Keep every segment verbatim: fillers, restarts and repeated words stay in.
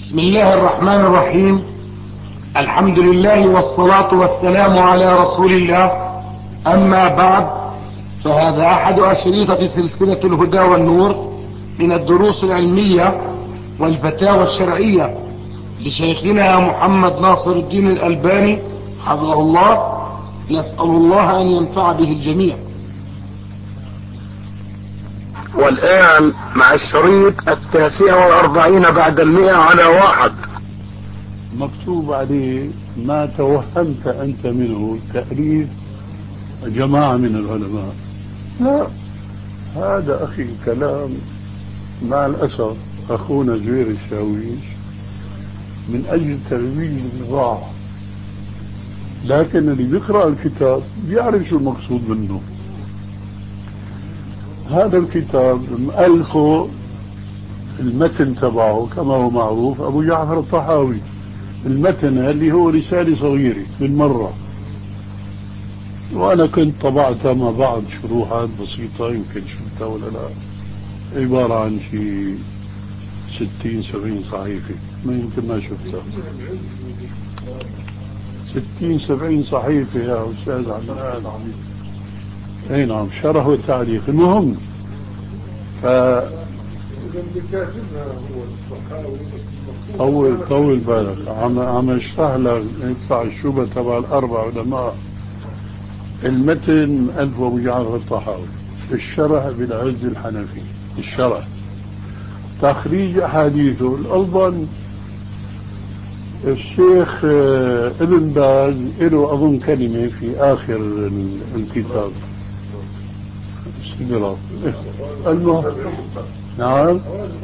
بسم الله الرحمن الرحيم. الحمد لله والصلاة والسلام على رسول الله. أما بعد، فهذا أحد أشريطة سلسلة الهدى والنور من الدروس العلمية والفتاوى الشرعية لشيخنا محمد ناصر الدين الألباني حفظه الله. نسأل الله أن ينفع به الجميع. والآن مع الشريط التاسع والأربعين بعد المئة على واحد. مكتوب عليه ما توهمت أنت منه تأليف جماعة من العلماء. لا، هذا أخي كلام مع الأسف أخونا زوير الشاويش من أجل ترويج البضاعة، لكن اللي بيقرأ الكتاب بيعرف شو المقصود منه. هذا الكتاب مؤلفه المتن تبعه كما هو معروف أبو جعفر الطحاوي. المتن اللي هو رسالة صغيرة بالمرة، وأنا كنت طبعتها مع بعض شروحات بسيطة، يمكن شفتها ولا لا، عبارة عن شيء ستين سبعين صحيفة، ما يمكن ما شفتها. ستين سبعين صحيفة يا أستاذ عماد. اي نعم، شرح وتعليق. المهم ف طول طول بالك، عم عم اشرح لك يدفع الشبهة تبع الأربع علماء. المتن ألف أبو جعفر الطحاوي، الشرح بالعز الحنفي، الشرح تخريج أحاديثه الألباني. الشيخ ابن باز له أظن كلمة في آخر الكتاب. المهم نعم.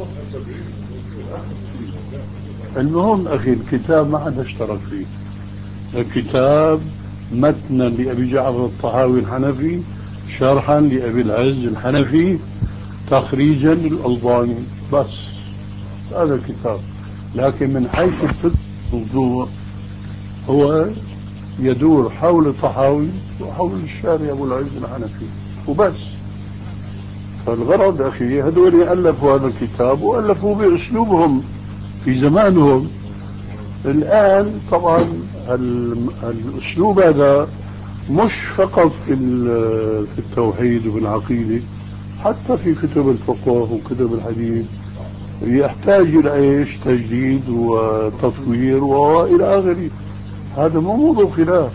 المهم أخي الكتاب ما حدا اشترك فيه. الكتاب متنا لأبي جعفر الطحاوي الحنفي، شرحا لأبي العز الحنفي، تخريجا للألباني، بس هذا الكتاب. لكن من حيث الفقه الموضوع هو يدور حول الطحاوي وحول الشارع أبو العز الحنفي وبس. فالغرض أخي هذول ألفوا هذا الكتاب وألفوا بأسلوبهم في زمانهم. الآن طبعا الأسلوب هذا مش فقط في في التوحيد وبالعقيدة، حتى في كتب الفقه وكتب الحديث يحتاج إلى إيش تجديد وتطوير وإلى آخره. هذا مو موضوع خلاف،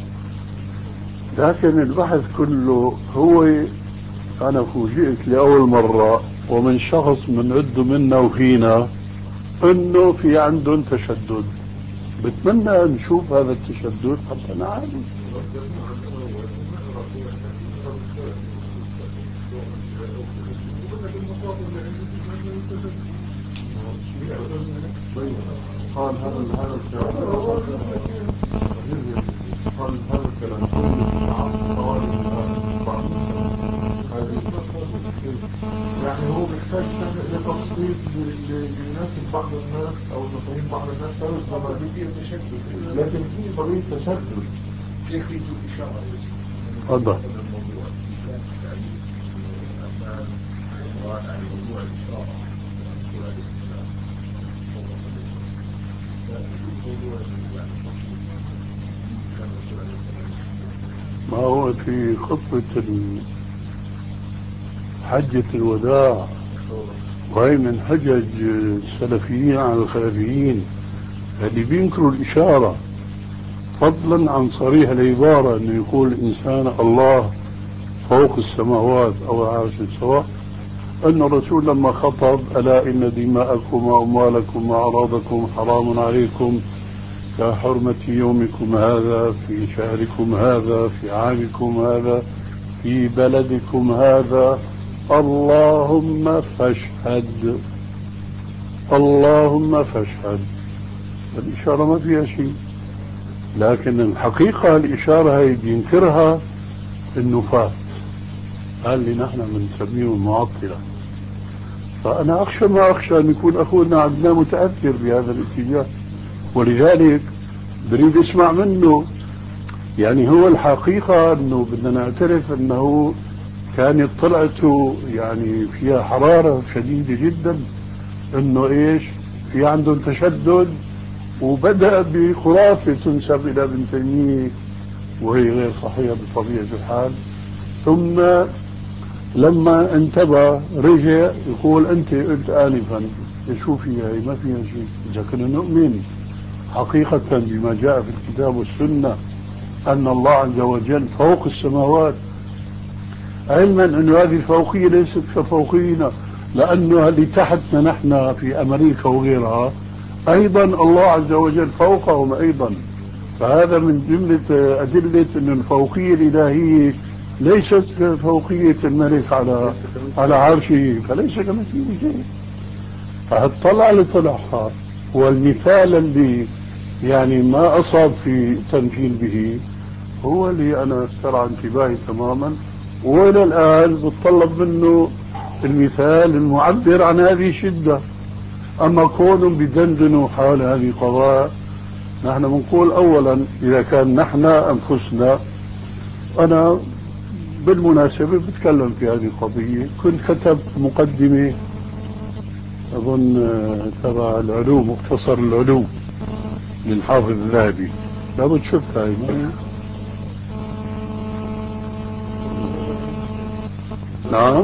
لكن البحث كله هو. أنا فوجئت لأول مرة ومن شخص من عده منا وفينا إنه في عندهم تشدد. بتمنى نشوف هذا التشدد حتى نعالج. قال هذا هذا الكلام قال هذا الكلام يعني هو محتاج إلى تفصيل ليناسب بعض الناس أو مفاهيم بعض الناس. طبعا في تشدد، لكن في طريقة تشدد يخرج الإشارة. تفضل. ما هو في خطبة حجة الوداع، وهي من حجج السلفيين على الخلفيين اللي بينكروا الإشارة، فضلا عن صريح العبارة أنه يقول الإنسان الله فوق السماوات أو عرش السواء. أن الرسول لما خطب ألا إن دماءكم وأموالكم وأعراضكم حرام عليكم كحرمة يومكم هذا في شهركم هذا في عامكم هذا في بلدكم هذا، اللهم فاشهد، اللهم فاشهد. الإشارة ما فيها شيء، لكن الحقيقة الإشارة هي بينكرها النفاة، اللي نحن بنسميه المعطلة. فأنا أخشى ما أخشى أن يكون أخونا عندنا متأثر بهذا الاتجاه، ولذلك بريد اسمع منه. يعني هو الحقيقة أنه بدنا نعترف أنه كانت طلعته يعني فيها حرارة شديدة جدا، أنه إيش في عندهم تشدد، وبدأ بخرافة تنسب إلى ابن تيمية وهي غير صحيحة بطبيعة الحال. ثم لما انتبه رجع يقول أنت قلت آنفا شو فيها هي؟ ما فيها شيء. إذا كنا نؤمن حقيقة بما جاء في الكتاب والسنة أن الله عز وجل فوق السماوات، علما أن هذه الفوقية ليست كفوقينا، لأنه اللي تحتنا نحن في أمريكا وغيرها أيضا الله عز وجل فوقهم أيضا. فهذا من جملة أدلة أن الفوقية الإلهية ليست كفوقية الملك على على عرشه، فليس كمثله شيء. فهالطلع اللي طلعها والمثال اللي يعني ما أصاب في تمثيل به هو اللي أنا استرعى انتباهي تماما، وإلى الآن بتطلب منه المثال المعبر عن هذه الشدة. أما كونهم بدندنوا حول هذه القضايا، نحن بنقول أولا إذا كان نحن أنفسنا، أنا بالمناسبة بتكلم في هذه القضية، كنت كتبت مقدمة أظن تبع العلوم، مختصر العلوم للحافظ الذهبي، لابد شفتها هي. نعم،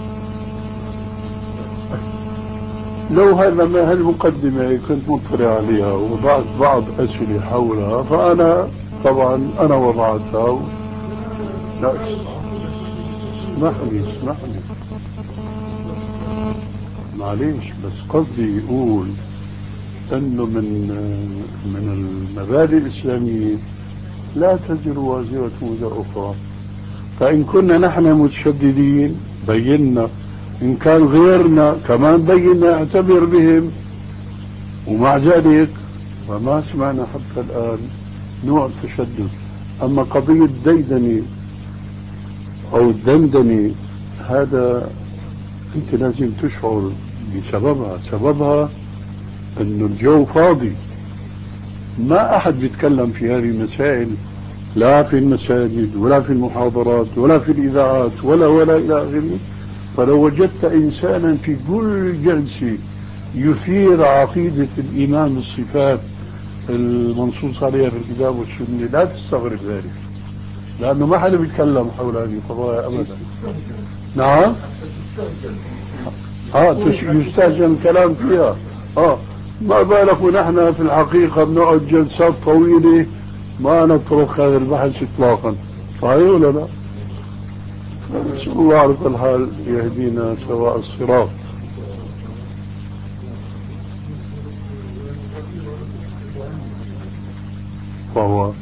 لو هذا ما هالمقدمة كنت مطلع عليها ووضعت بعض أسئلة حولها، فأنا طبعا أنا وضعتها و... لا اسمحني اسمحني معليش، بس قصدي يقول أنه من من المبادئ الإسلامية لا تزر وازرة وزر أخرى. فإن كنا نحن متشددين بينا، إن كان غيرنا كمان بينا اعتبر بهم، ومع ذلك فما سمعنا حتى الآن نوع التشدد. أما قضية ديدني أو الدندني هذا أنت لازم تشعر بسببها. سببها أنه الجو فاضي، ما أحد بيتكلم في هذه المسائل، لا في المساجد ولا في المحاضرات ولا في الإذاعات ولا ولا إلى آخره. فلو وجدت إنسانا في كل جلسة يثير عقيدة الإيمان بالصفات المنصوص عليها في الكتاب والسنة لا تستغرب ذلك، لأنه ما حدا بيتكلم حول هذه القضايا أبدا. نعم، اه يستهجن الكلام فيها. اه ما بالك ونحن في الحقيقة بنقعد جلسات طويلة ما نترك هذا البحث إطلاقا، صحيح ولا لا؟ نسأل الله على كل حال يهدينا سواء الصراط. فهو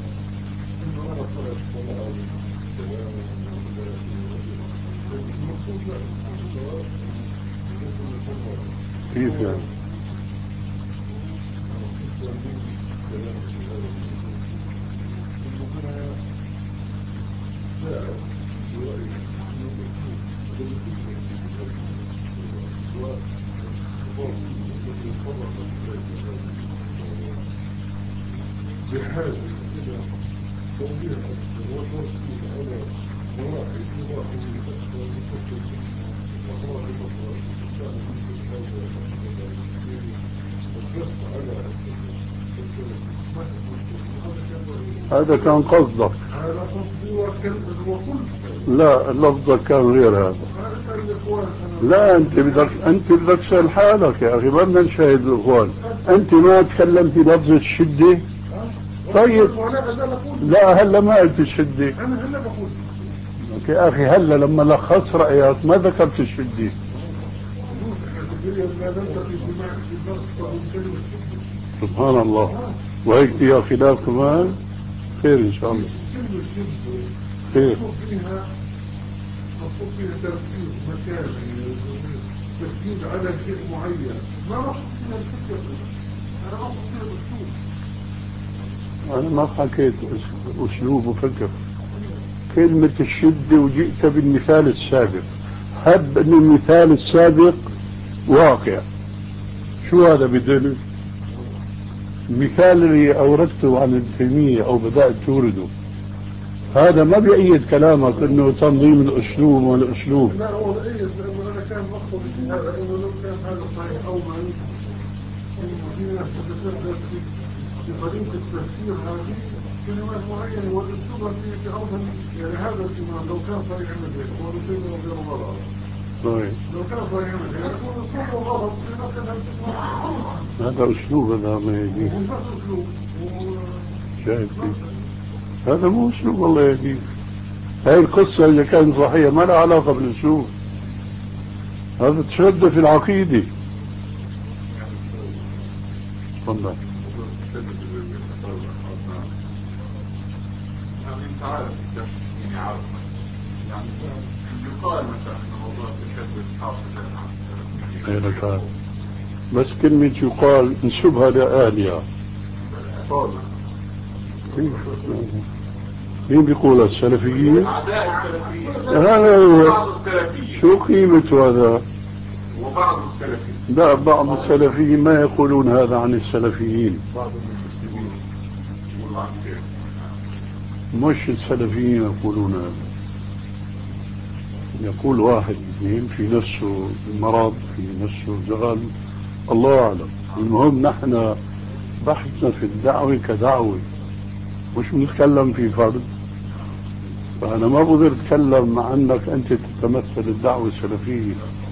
كيف يعني؟ هذا كان قصدك؟ لا لفظك كان غير هذا. لا انت بدك انت بدك تسأل حالك يا اخي، ما بدنا نشاهد الاخوان. انت ما تكلمت لفظ الشدة؟ طيب لا هلا ما قلت الشدة يا اخي، هلا لما لخصت رأيك ما ذكرت الشدة. سبحان الله، وهيك فيها خلاف كمان. خير ان شاء الله، خير. مطلوب فيها تركيز مكان، تركيز على شيء معين، ما مقصود فيها الفكر، انا مقصود فيها الاسلوب. انا ما حكيت اسلوب وفكر، كلمة الشدة وجئت بالمثال السابق. هب ان المثال السابق واقع. شو هذا بدل؟ المثال اللي اوردته عن ابن تيمية او بدأت تورده هذا ما بيأيد كلامك انه تنظيم الاسلوب والاسلوب. لا هو بيأيد، لانه انا كان مقصد في هذا انه لو كان هذا صحيح او ما يوجد، فانا مقصود فيها الاسلوب. في ناس تتشدد في طريقة التفسير هذه كلمات معينة والأسلوب الذي في أرض يعني هذا الإمام لو كان صريح مثله هو نسيبه وغير غلط. لو كان صريح مثله يكون أسلوبه غلط هذا أسلوب هذا ما يجيب. شايف هذا مو أسلوب الله يهديك. هاي القصة اللي كانت صحيحة ما لها علاقة بالأسلوب. هذا تشدد في العقيدة. تفضل. يعني انت عارف يعني عارف يعني يقال مثلا ان موضوع التشدد حاصل غيرك عارف بس كلمة يقال نسبها لآلهة. مين بيقول السلفيين؟ أعداء السلفيين. هذا هو. بعض السلفيين. شو قيمة هذا؟ وبعض السلفيين. لا بعض السلفيين ما يقولون هذا عن السلفيين. بعض المسلمين يقولوا عن كيف. مش السلفيين يقولون هذا. يقول واحد اثنين في نفسه مرض في نفسه زغل الله أعلم. المهم نحن بحثنا في الدعوة كدعوة مش بنتكلم في فرد. فأنا ما بقدر أتكلم عنك أنت تتمثل الدعوة السلفية.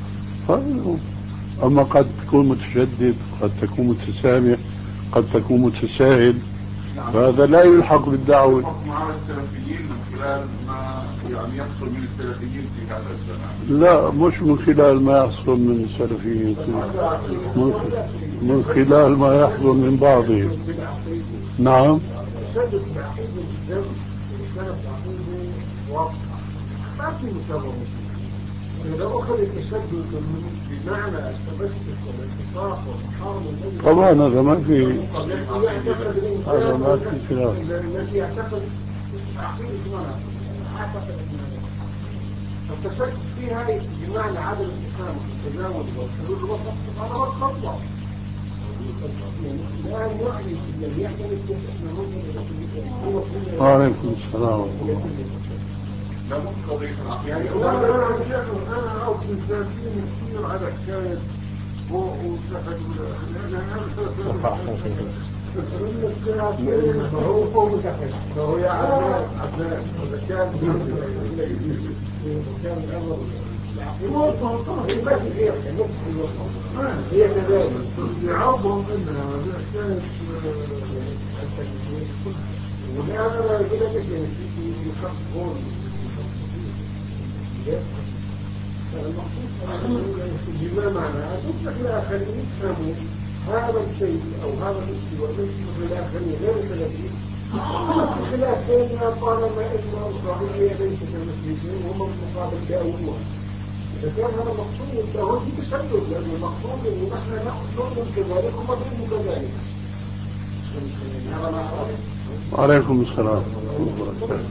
أما قد تكون متشدد قد تكون متسامح قد تكون متساهل فهذا لا يلحق بالدعوة. حكم على السلفيين من خلال ما يعني يحصل من السلفيين في هذا الزمان. لا مش من خلال ما يحصل من السلفيين من خلال ما يحصل من بعضهم. نعم. التشدد في العقيدة بالذات والسلف العقيدة واضحة ما في مساواة. إذا أخذ التشدد بمعنى التمسك والانتصاف والمحاربة طبعا هذا ما في هذا ما في خلاف. الذي يعتقد عقيدة منها أعتقد التشدد فيها بمعنى عدم التسامح والتجاوز والحلول الوسط هذا هو الخطوة. وعليكم السلام ورحمة الله. لا مش قضية يعني العقيدة. أنا أنا أعرف الإنسانين كثير على حكاية فوق وتحت ولا هو فوق وتحت فهو يا عدنان عدنان إذا كان كان الأمر هي كذلك يعظهم انها كانت والان انا اقول لك في يخفون بما معنى تطلق الاخرين يفهموا هذا الشيء او هذا الاستواء ليس مثل الاخرين غير السلفيين بخلاف بيننا طالما ان الصحيحيه ليست المسلمين وهم المقابل جاوبوها. إذا كان هذا مقصود فهو في تشدد لأن المقصود إن نحن نقصد كذلك وما بينه كذلك. وعليكم السلام ورحمة الله وبركاته.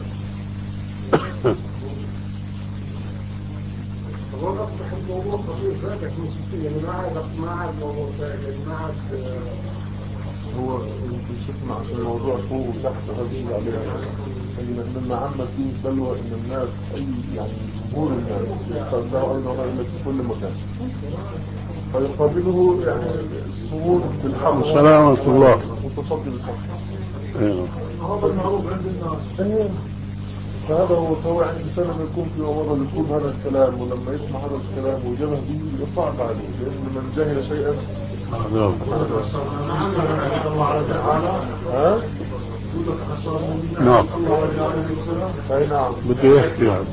هو أصبح الموضوع خطير ذاتك مستقيم يعني ما عاد ما عاد موضوع ثاني ما عاد هو شفنا عشان الموضوع فوق وتحت هذه عليها مما عمت فيه بلوى ان الناس اي يعني جمهور الناس يستخدموا ايضا رأينا في كل مكان فيقابله يعني الصمود بالحق سلامة الله متصدي بالحق. ايوه هذا المعروف عند الناس. فهذا هو فهو عند الإنسان لما يكون في عمره يقول هذا الكلام ولما يسمع هذا الكلام ويجبه به يصعب عليه لأن من جهل شيئا نعم. اي نعم. بده يحكي يعني.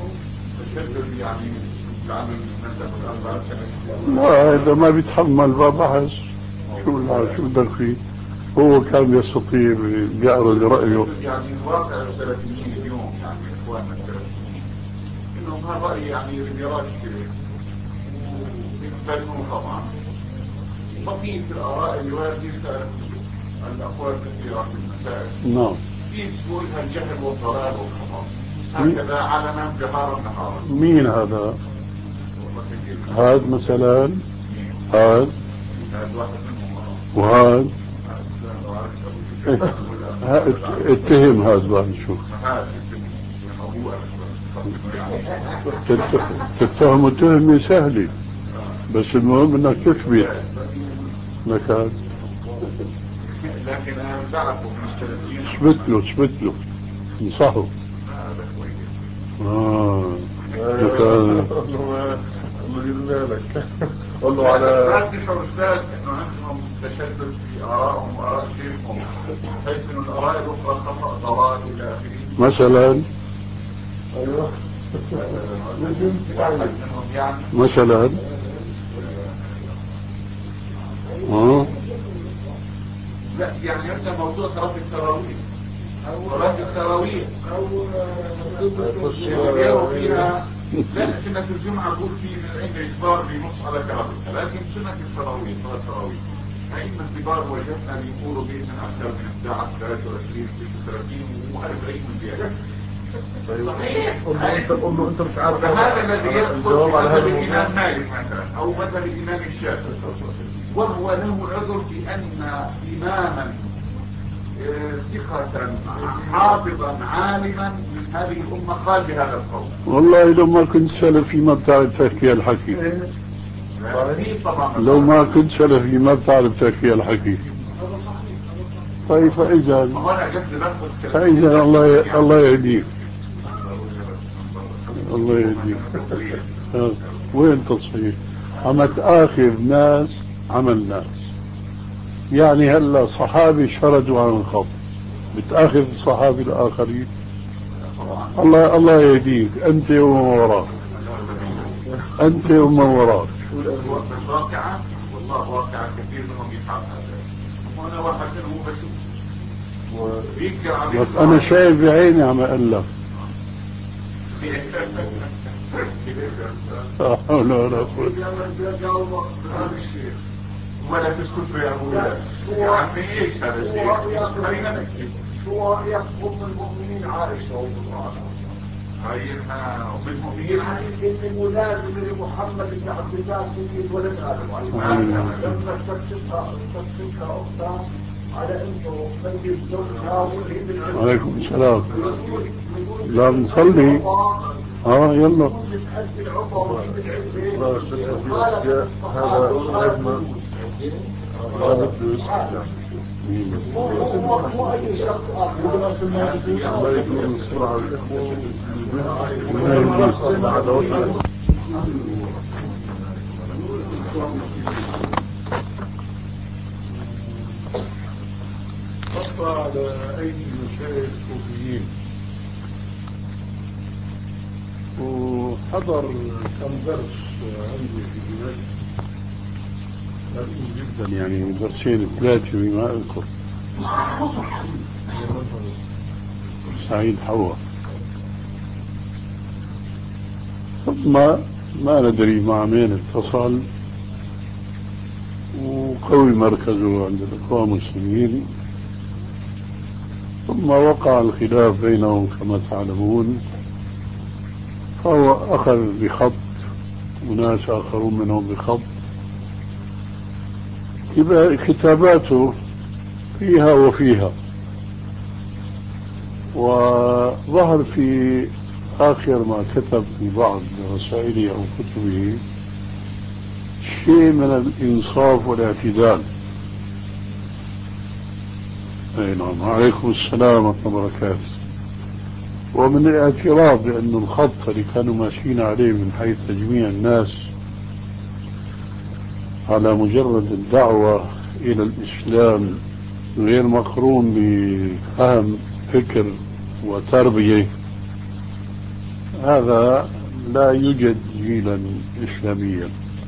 لا هذا ما بيتحمل بحث شو شو بدك فيه. هو كان يستطيع يعرض رأيه. يعني واقع السلفيين اليوم يعني اخواننا السلفيين انهم هالرأي يعني رياض كبير ويقبلوه طبعا. وفي في الآراء الواردة الأقوال كثيرة في المسائل. نعم. في سهولها الجهل والضلال والخطأ. هكذا علنا جهارا نهارا. مين هذا؟ هذا مثلا هذا وهذا اتهم هذا بقى نشوف. تتهم تهمة سهلة بس المهم انك تثبت لك هذا لكن انا بعرفه من السلفيين. اثبت له اثبت له انصحه. هذا كويس. اه الله لك. قول له على لا تشعر السادس انه عندهم تشدد في ارائهم واراء شيخهم بحيث انه الاراء الاخرى خطا ضلال الى اخره. مثلا ايوه يعني مثلا اه لا يعني انت موضوع صلاه التراويح صلاه التراويح او فيها لا سنة الجمعة بقول في من العلم إجبار بنص على كراهتها، لكن سنة التراويح صلاة التراويح أئمة كبار وجدنا بيقولوا به من أكثر من إحدى عشر ثلاثة وعشرين ثلاثين وأربعين زيادة. صحيح. قل له أنت مش عارف. هذا الذي يدخل في مذهب الإمام مالك مثلا أو مذهب الإمام الشافعي، وهو له عذر بأن إماما ثقة حافظا عالما من هذه الأمة قال بهذا القول. والله لو ما كنت سلفي ما بتعرف تحكي الحكي. لو ما كنت سلفي ما بتعرف تحكي الحكي. طيب فإذا فإذا الله الله يهديك الله يهديك. وين تصحيح؟ عم تآخذ ناس عمل ناس، يعني هلا صحابي شردوا عن الخط بتآخذ الصحابي الآخرين. الله الله يهديك أنت ومن وراك أنت ومن وراك. واقعا والله واقعا كثير منهم يفعل هذا وانا واحد منهم بشوف وينكر عليه. بس أنا شايف بعيني عم أقلك. لا حول ولا قوة. ولا تسكت يا أبويا يا عمي إيش هذا الشيء؟ خلينا نحكي. شو رأيك أم المؤمنين عائشة رضي الله عنها؟ هاي أم المؤمنين عائشة إن ملازم لمحمد بن عبد الله سيد ولد آدم عليه السلام لما تكتبها تكتبها أختها على إنه سيد زوجها وهي بالعلم. عليكم السلام. لا بنصلي. اه يلا. بتحج العمرة وهي بالعلم. هذا هذا هذا مو أي شخص آخر. خطة على أيدي المشايخ الصوفيين وحضر كم درس عندي في دمشق جدا، يعني درسين ثلاثة بما أذكر. سعيد حوا، ثم ما ندري مع مين اتصل وقوي مركزه عند الإخوان المسلمين، ثم وقع الخلاف بينهم كما تعلمون، فهو أخذ بخط وناس آخرون منهم بخط. كتاباته فيها وفيها، وظهر في آخر ما كتب في بعض رسائله أو كتبه شيء من الإنصاف والاعتدال. أي نعم. عليكم السلام ورحمة الله وبركاته. ومن الاعتراف بأن الخط اللي كانوا ماشيين عليه من حيث تجميع الناس على مجرد الدعوة إلى الإسلام غير مقرون بفهم فكر وتربية، هذا لا يوجد جيلا إسلاميا.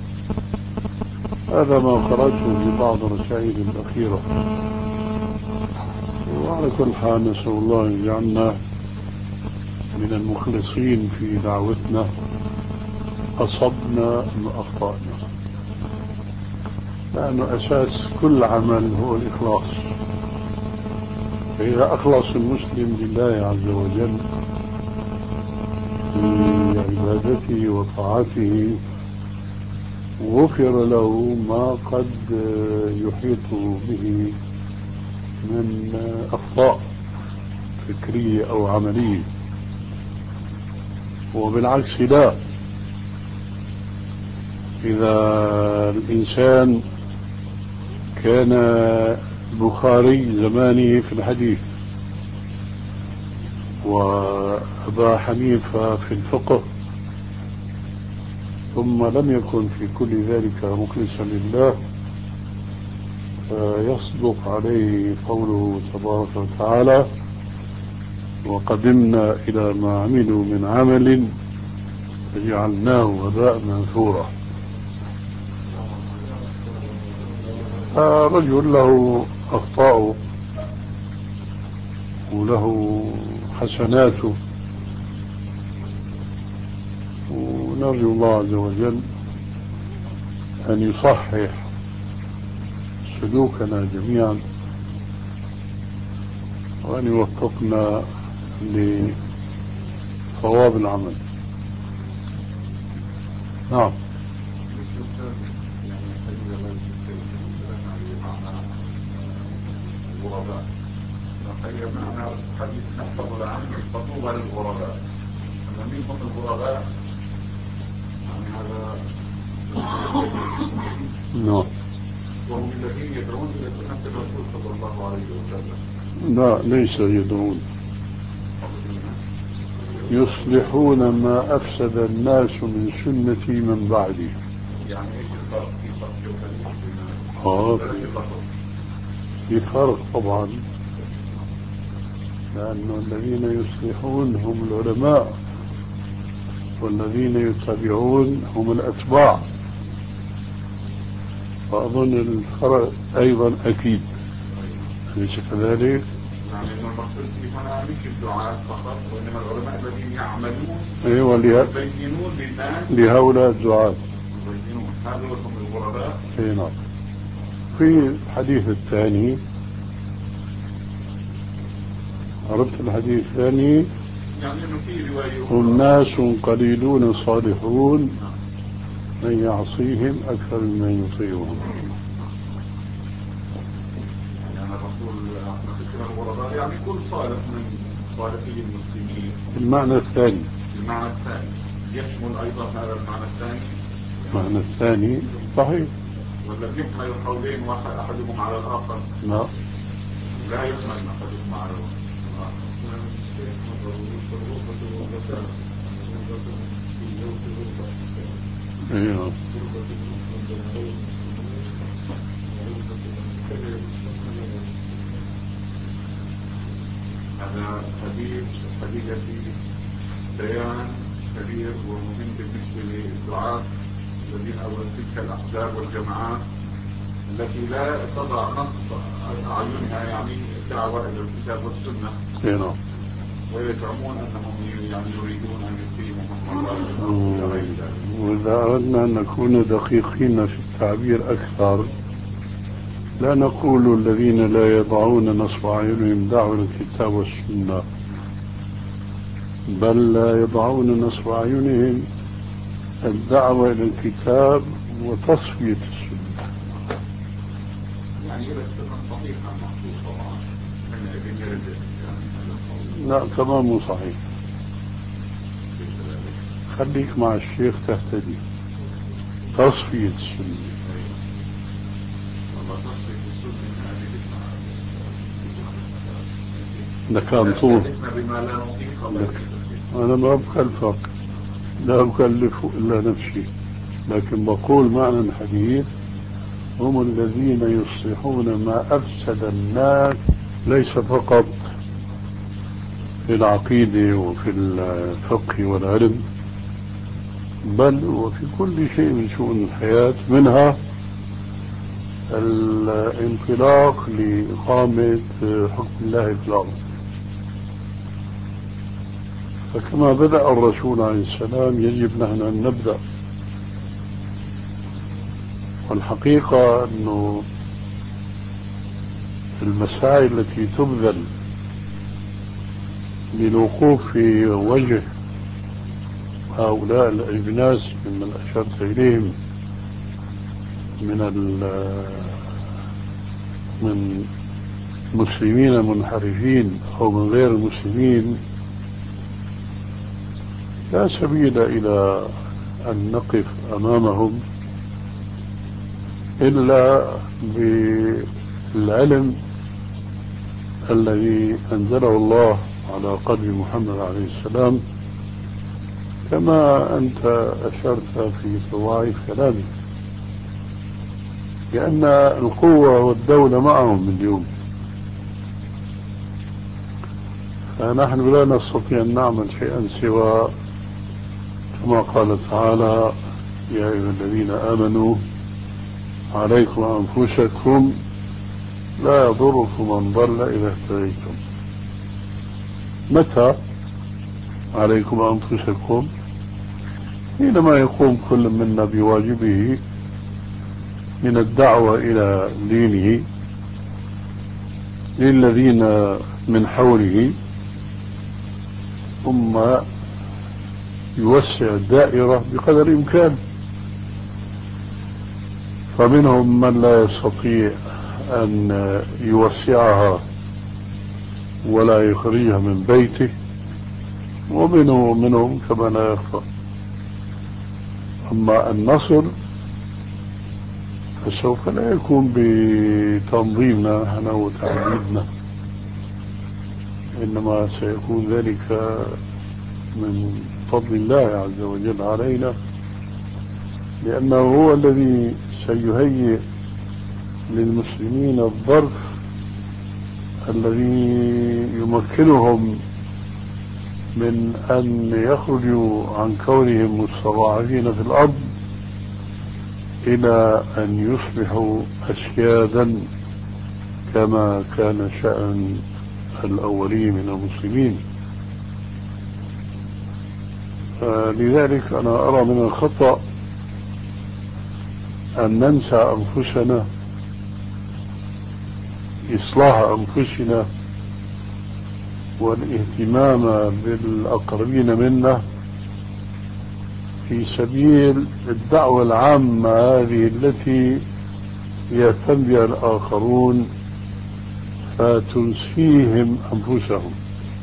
هذا ما قرأته في بعض الرسائل الأخيرة. وعلى كل حال نسأل الله أن يجعلنا من المخلصين في دعوتنا، أصبنا أم أخطأنا، لأنه أساس كل عمل هو الإخلاص. فإذا أخلص المسلم لله عز وجل في عبادته وطاعته غفر له ما قد يحيط به من أخطاء فكرية أو عملية. وبالعكس لا، إذا الإنسان كان البخاري زمانه في الحديث، وأبا حنيفة في الفقه، ثم لم يكن في كل ذلك مخلصا لله، فيصدق عليه قوله تبارك وتعالى: وقدمنا إلى ما عملوا من عمل فجعلناه هباء منثورا. رجل له أخطاء وله حسناته، ونرجو الله عز وجل أن يصحح سلوكنا جميعا، وأن يوفقنا لصواب العمل. نعم. تخيل معنا حديث نحفظ العام فطوبى للغرباء. أما مين هم الغرباء؟ يعني هذا نعم. وهم الذين يدعون إلى سنة الرسول صلى الله عليه وسلم. لا، ليس يدعون، يصلحون ما أفسد الناس من سنتي من بعدي. يعني إيش الفرق في فرق آه في فرق طبعا، لأن الذين يصلحون هم العلماء، والذين يتبعون هم الأتباع، فأظن الفرق أيضا أكيد، أليس كذلك؟ يعني المقصود في هنا مش الدعاة فقط، وإنما العلماء الذين يعملون أيوة يبينون للناس لهؤلاء الدعاة، يبينون هذا هم الغرباء. أي نعم. في الحديث الثاني، عرفت الحديث الثاني؟ يعني إنه في رواية هم ناس قليلون صالحون من يعصيهم أكثر ممن يطيعهم. يعني الرسول نحن الغرباء يعني كل صالح من صالحي المسلمين. المعنى الثاني. المعنى الثاني يشمل أيضا هذا المعنى الثاني. المعنى الثاني صحيح. ولا يحمل القولين واحد أحدهم على الآخر؟ لا، لا يحمل أحدهم على الآخر. ايوه. هذا حديث حقيقة بيان كبير ومهم بالنسبة للدعاة الذين أو تلك الأحزاب والجماعات التي لا تضع نصب أعينها يعني الدعوة إلى الكتاب والسنة. ايوه. ويزعمون أنهم يعني يريدون أن يقيموا حكم الله إلى غير ذلك. وإذا أردنا أن نكون دقيقين في التعبير أكثر، لا نقول الذين لا يضعون نصب أعينهم دعوة الكتاب والسنة، بل لا يضعون نصب أعينهم الدعوة إلى الكتاب وتصفية السنة. يعني إذا كان صحيحا محفوظ طبعا من ابن يرد يعني. لا، تمام صحيح. خليك مع الشيخ تهتدي. تصفية السنة. ده كان طول. أنا ما بخلفك، لا أكلف إلا نفسي، لكن بقول معنى الحديث: هم الذين يصلحون ما أفسد الناس، ليس فقط في العقيدة وفي الفقه والعلم، بل وفي كل شيء من شؤون الحياة، منها الانطلاق لإقامة حكم الله في الأرض. فكما بدأ الرسول عليه السلام يجب نحن أن نبدأ. والحقيقة أنه المساعي التي تبذل للوقوف في وجه هؤلاء الأجناس ممن أشرت إليهم من من مسلمين منحرفين أو من غير المسلمين، لا سبيل إلى أن نقف أمامهم إلا العلم الذي أنزله الله على قلب محمد عليه السلام، كما أنت أشرت في طوائف كلامك، لأن القوة والدولة معهم اليوم، فنحن لا نستطيع أن نعمل شيئا سوى كما قال تعالى: يا أيها الذين آمنوا عليكم أنفسكم لا يضركم من ضل إذا اهتديتم. متى عليكم أنفسكم؟ حينما يقوم كل منا بواجبه من الدعوة إلى دينه للذين من حوله، ثم يوسع الدائرة بقدر الإمكان. فمنهم من لا يستطيع أن يوسعها ولا يخرجها من بيته، ومنهم منهم كما لا يخفى. أما النصر فسوف لا يكون بتنظيمنا نحن وتعديدنا، إنما سيكون ذلك من فضل الله عز وجل علينا، لأنه هو الذي سيهيئ للمسلمين الظرف الذي يمكنهم من أن يخرجوا عن كونهم مستضعفين في الأرض إلى أن يصبحوا أسيادا كما كان شأن الأولين من المسلمين. لذلك أنا أرى من الخطأ أن ننسى أنفسنا، إصلاح أنفسنا والاهتمام بالأقربين منا في سبيل الدعوة العامة هذه التي يهتم بها الآخرون فتنسيهم أنفسهم.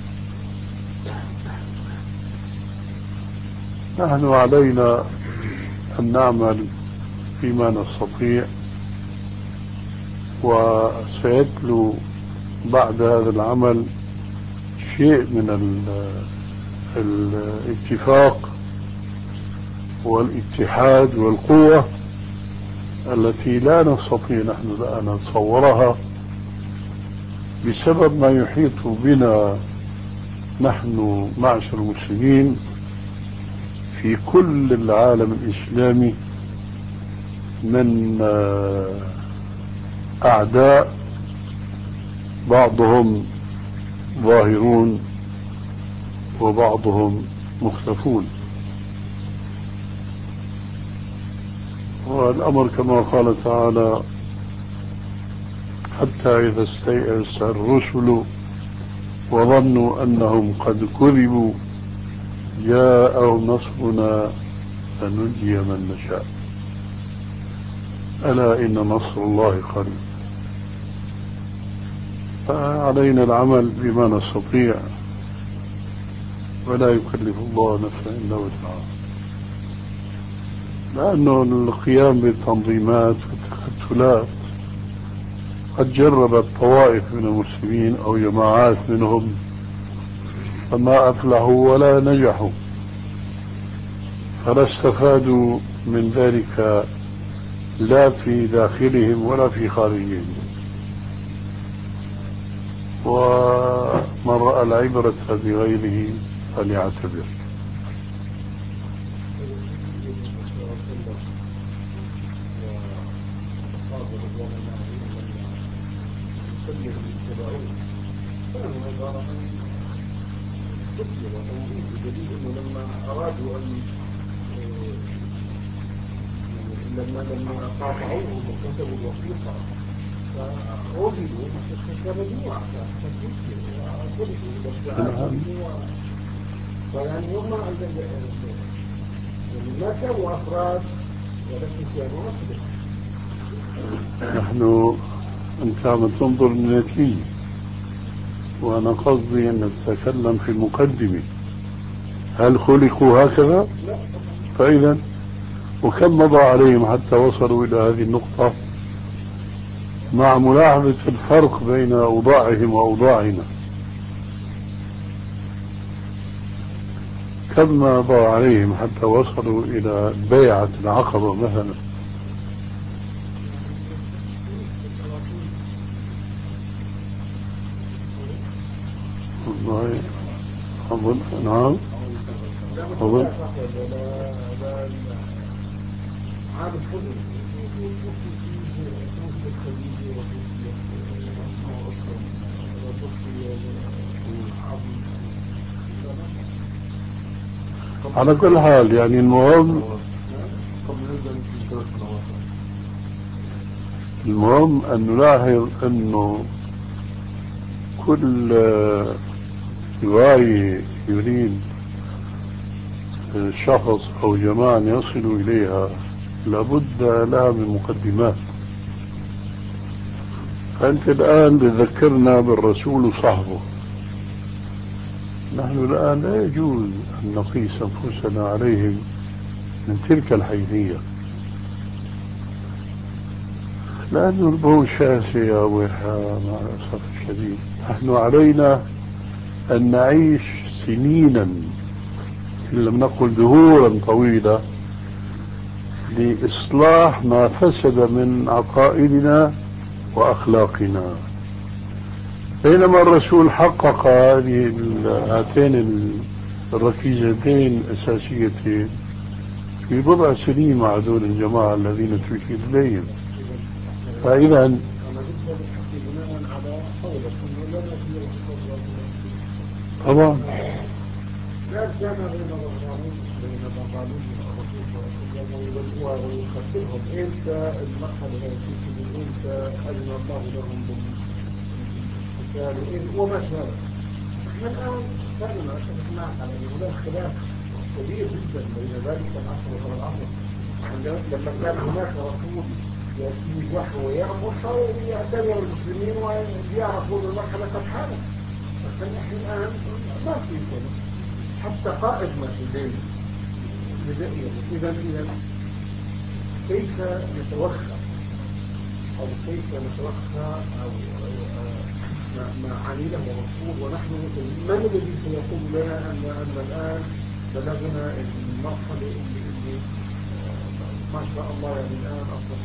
نحن علينا أن نعمل فيما نستطيع، وسيتلو بعد هذا العمل شيء من الاتفاق والاتحاد والقوة التي لا نستطيع نحن الآن نتصورها بسبب ما يحيط بنا نحن معشر المسلمين في كل العالم الإسلامي من أعداء، بعضهم ظاهرون وبعضهم مختفون. والأمر كما قال تعالى: حتى إذا استيأس الرسل وظنوا أنهم قد كذبوا جاءهم نصرنا فنجي من نشاء ألا إن نصر الله قريب. فعلينا العمل بما نستطيع، ولا يكلف الله نفسا إلا وسعها، لأنه القيام بالتنظيمات والتكتلات قد جربت طوائف من المسلمين أو جماعات منهم فما أفلحوا ولا نجحوا، فلا استفادوا من ذلك لا في داخلهم ولا في خارجهم. ومن رأى العبرة بغيره فليعتبر. لما أرادوا أن لما لما قاطعوه وكتبوا الوثيقة فوجدوا كمجموعة فيعني هم ما كانوا أفراد ولكن كانوا أفراد. نحن أنت عم تنظر للنتيجة، وأنا قصدي أن نتكلم في المقدمة. هل خلقوا هكذا؟ فإذا وكم مضى عليهم حتى وصلوا إلى هذه النقطة؟ مع ملاحظة الفرق بين أوضاعهم وأوضاعنا. كم مضى عليهم حتى وصلوا إلى بيعة العقبة مثلا؟ والله أظن نعم أظن على كل حال يعني المهم المهم أن نلاحظ أنه كل غاية يريد شخص أو جماعة يصلوا إليها لابد لها من مقدمات. فأنت الآن تذكرنا بالرسول وصحبه. نحن الآن لا يجوز أن نقيس أنفسنا عليهم من تلك الحيثية، لأن البو شاسع يا ويحا مع الأسف الشديد. نحن علينا أن نعيش سنينا إن لم نقل دهورا طويلة لإصلاح ما فسد من عقائدنا وأخلاقنا، بينما الرسول حقق هذه هاتين الركيزتين الأساسيتين في بضع سنين مع دول الجماعة الذين تشير إليهم. فإذا طبعا لا جمع بين الرسول بين الرسول ويخبرهم امتى المرحله التي تجد امتى اذن الله لهم بالقتال وما شابه. احنا الان كلمه اتفقنا على ان هناك خلاف كبير جدا بين ذلك العصر وهذا العصر. لما كان هناك رسول يأتيه الوحي ويأمر يعتبر المسلمين ويعرفوا المرحله قد حانت. لكن احنا الان ما في شيء حتى قائد ما في الليل. إذا إذا كيف نتوخى أو كيف نتوخى أو ما عمله الرسول ونحن من الذي سيقول لنا أن أن الآن بلغنا المرحلة اللي, اللي ما شاء الله يعني الآن أصبح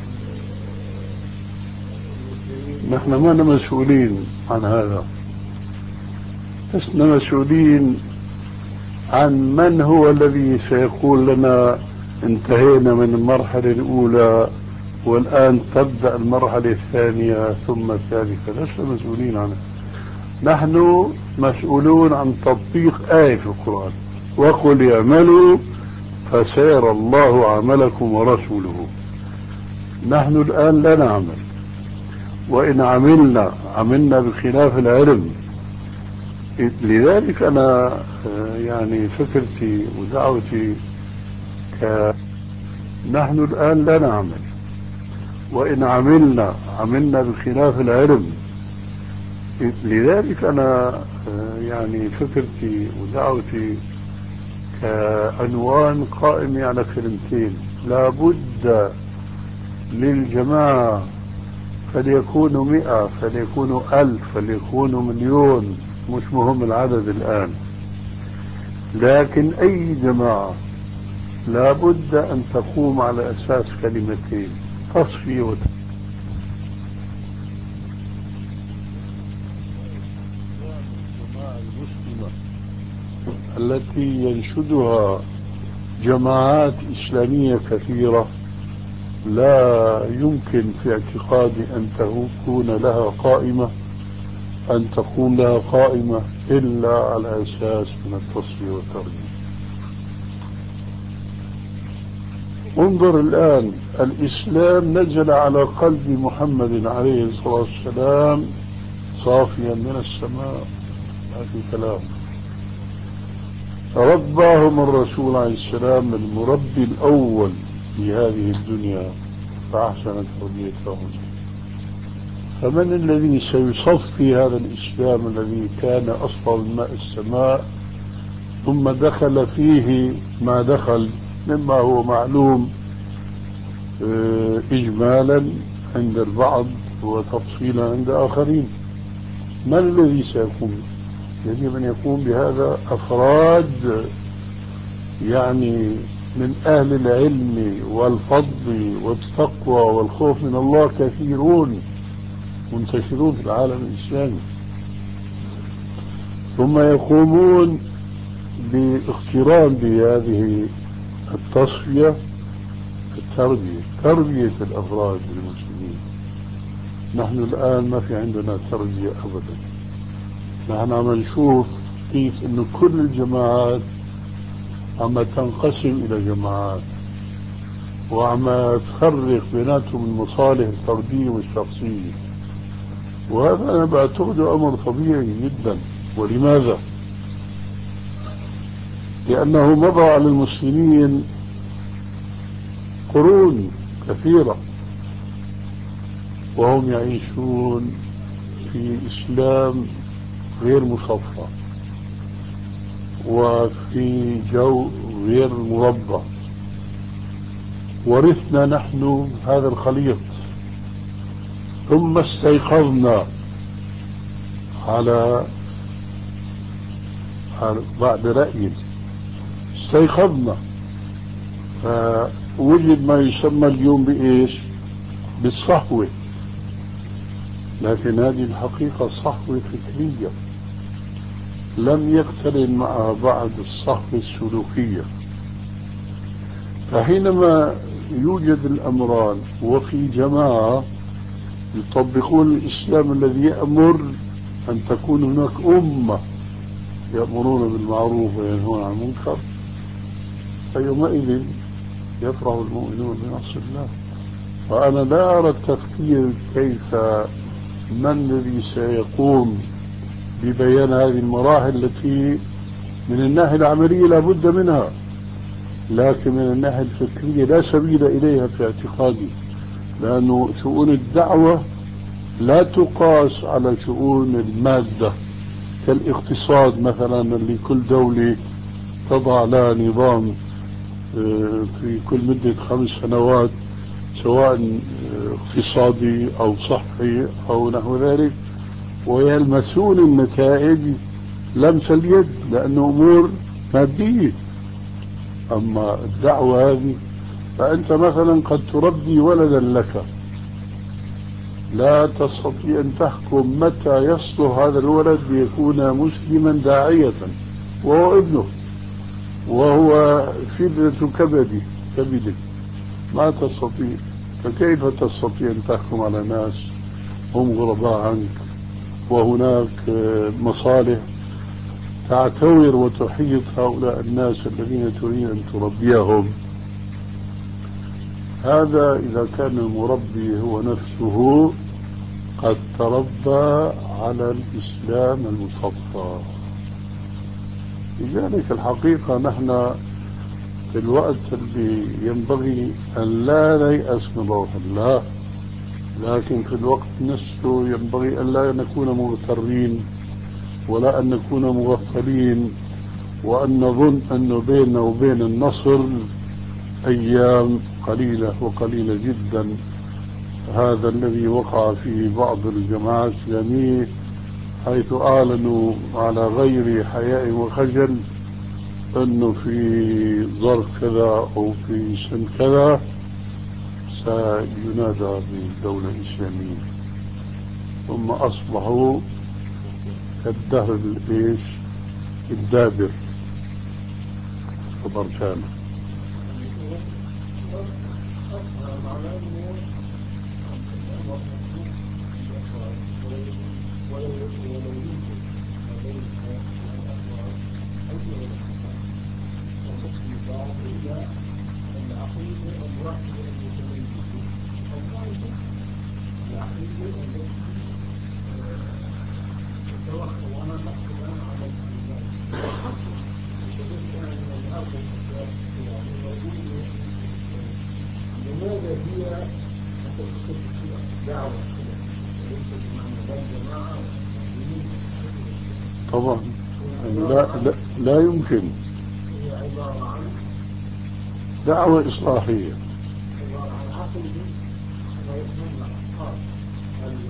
المسلمين. نحن ما مسؤولين عن هذا، لسنا مسؤولين عن من هو الذي سيقول لنا انتهينا من المرحلة الأولى والآن تبدأ المرحلة الثانية ثم الثالثة. لسنا مسؤولين عنها. نحن مسؤولون عن تطبيق آية في القرآن: وقل اعملوا فسيرى الله عملكم ورسوله. نحن الآن لا نعمل، وإن عملنا عملنا بخلاف العلم. لذلك أنا يعني فكرتي ودعوتي ك... نحن الآن لا نعمل، وإن عملنا عملنا بخلاف العلم. لذلك أنا يعني فكرتي ودعوتي كعنوان قائم على كلمتين: لا بد للجماعة، فليكونوا مئة، فليكونوا ألف، فليكونوا مليون، مش مهم العدد الآن، لكن أي جماعة لا بد أن تقوم على أساس كلمتين: تصفية وتنمية. الجماعة المسلمة التي ينشدها جماعات إسلامية كثيرة لا يمكن في اعتقادي أن تكون لها قائمة أن تقوم لها قائمة إلا على أساس من التصفية والترميم. انظر الآن، الإسلام نزل على قلب محمد عليه الصلاة والسلام صافيا من السماء، هذا كلام. رباهم الرسول عليه السلام المربي الأول في هذه الدنيا فأحسن تربيتهم. فمن الذي سيصفي هذا الإسلام الذي كان أصفى من ماء السماء ثم دخل فيه ما دخل مما هو معلوم إجمالا عند البعض وتفصيلا عند آخرين. من الذي سيقوم؟ يجب أن يقوم بهذا أفراد يعني من أهل العلم والفضل والتقوى والخوف من الله، كثيرون منتشرون في العالم الإسلامي، ثم يقومون باقتران بهذه التصفية، التربية تربية الأفراد المسلمين. نحن الآن ما في عندنا تربية أبدا. نحن عم نشوف كيف إنه كل الجماعات عم تنقسم إلى جماعات وعم تفرق بيناتهم المصالح الفردية والشخصية، وهذا أنا بعتقده أمر طبيعي جدا. ولماذا؟ لأنه مضى على المسلمين قرون كثيرة وهم يعيشون في إسلام غير مصفى وفي جو غير مربع. ورثنا نحن هذا الخليط، ثم استيقظنا على بعد رأي، استيقظنا فوجد ما يسمى اليوم بإيش؟ بالصحوة. لكن هذه الحقيقة صحوة فكرية لم يقترن معها بعد الصحوة السلوكية. فحينما يوجد الأمران وفي جماعة يطبقون الإسلام الذي يأمر أن تكون هناك أمة يأمرون بالمعروف وينهون عن المنكر، فيومئذ يفرح المؤمنون بنصر الله. فأنا لا أرى التفكير كيف من الذي سيقوم ببيان هذه المراحل التي من الناحية العملية لا بد منها، لكن من الناحية الفكرية لا سبيل إليها في اعتقادي. لأنه شؤون الدعوة لا تقاس على شؤون المادة كالاقتصاد مثلا، اللي كل دولة تضع لها نظام في كل مدة خمس سنوات سواء اقتصادي أو صحي أو نحو ذلك، ويلمسون النتائج لمس اليد لأنه أمور مادية. أما الدعوة هذه فأنت مثلا قد تربي ولدا لك، لا تستطيع أن تحكم متى يصلح هذا الولد ليكون مسلما داعية، وهو ابنه وهو فدية كبدي كبدك، ما تستطيع. فكيف تستطيع أن تحكم على ناس هم غرباء عنك وهناك مصالح تعتور وتحيط هؤلاء الناس الذين تريد أن تربيهم؟ هذا إذا كان المربي هو نفسه قد تربى على الإسلام المصفى. لذلك الحقيقة نحن في الوقت اللي ينبغي أن لا نيأس من روح الله، لكن في الوقت نفسه ينبغي أن لا نكون مغترين ولا أن نكون مغفلين وأن نظن أنه بيننا وبين النصر أيام قليلة وقليلة جدا. هذا الذي وقع فيه بعض الجماعات الإسلامية حيث أعلنوا على غير حياء وخجل أنه في ظرف كذا أو في سن كذا سينادى بالدولة الإسلامية، ثم أصبحوا كالدهر الإيش الدابر وبركانه. لماذا هي دعوة طبعا لا, لا, لا يمكن. هي عبارة عن دعوة إصلاحية. عبارة عن عقل ويتمنى أفكار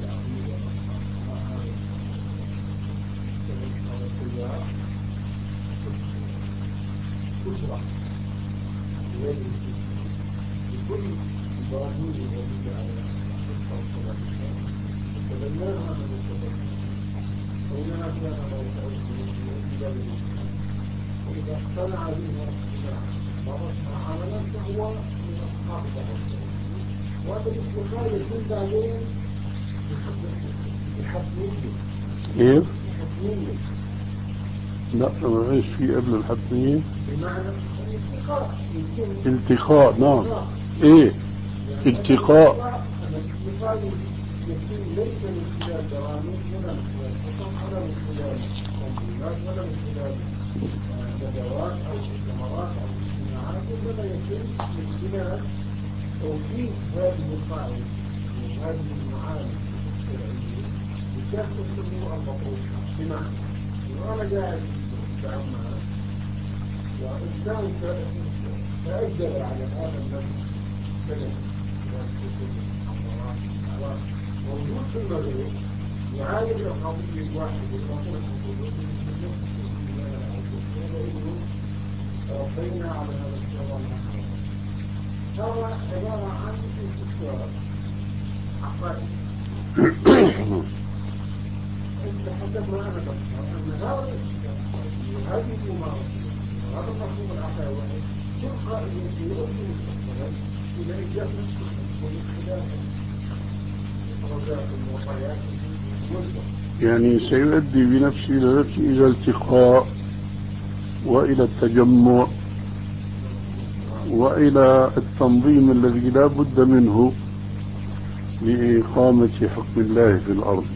وإذا اقتنع بها ورفع عملا فهو من أصحاب الرسول. وهذا الاستقرار يكون بعدين بحتمية. كيف؟ بحتمية. لا ايش في قبل الحتمية؟ بمعنى الالتقاء. التقاء نعم. ايه التقاء. الالتقاء يكون ليس من خلال برامج ولا من خلال خطط ولا من خلال تنظيمات ولا من خلال ندوات او مؤتمرات او اجتماعات، وإنما يتم من خلال توفيق هذه القاعدة وهذه المعاني الشرعية بكافة الامور المطروحة. بمعنى انه انا قاعد في عمان وانسان تأجل على هذا المبنى سنة موجود في المغرب يعالج القضية الواحدة المطروحة ربينا على هذا الشغل. هذا عبارة عن استثمار عقاري. انت حسب ما انا بفهم ان هذا الاستثمار وهذه الممارسة وهذا المفهوم العقاري تلقائيا يؤدي مستقبلا الى ايجاد مستقبل ومن خلال الرجاء والوقايات يعني سيؤدي بنفسه لنفسه الى التقاء والى التجمع والى التنظيم الذي لا بد منه لإقامة حكم الله في الأرض.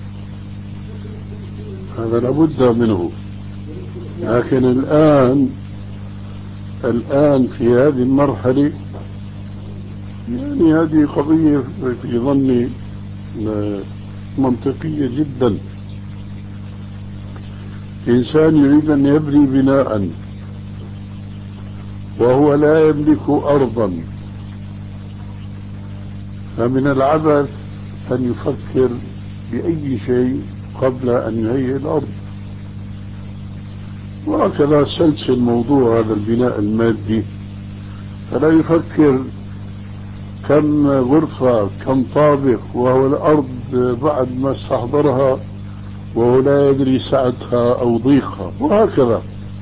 هذا لا بد منه. لكن الآن الآن في هذه المرحلة يعني هذه قضية في ظني منطقية جدا. إنسان يريد أن يبني بناء وهو لا يملك أرضا، فمن العبث أن يفكر بأي شيء قبل أن يهيئ الأرض. وهكذا سلسل موضوع هذا البناء المادي، فلا يفكر كم غرفة كم طابق وهو الأرض بعد ما استحضرها وهو لا يدري سعتها أو ضيقها، وهكذا.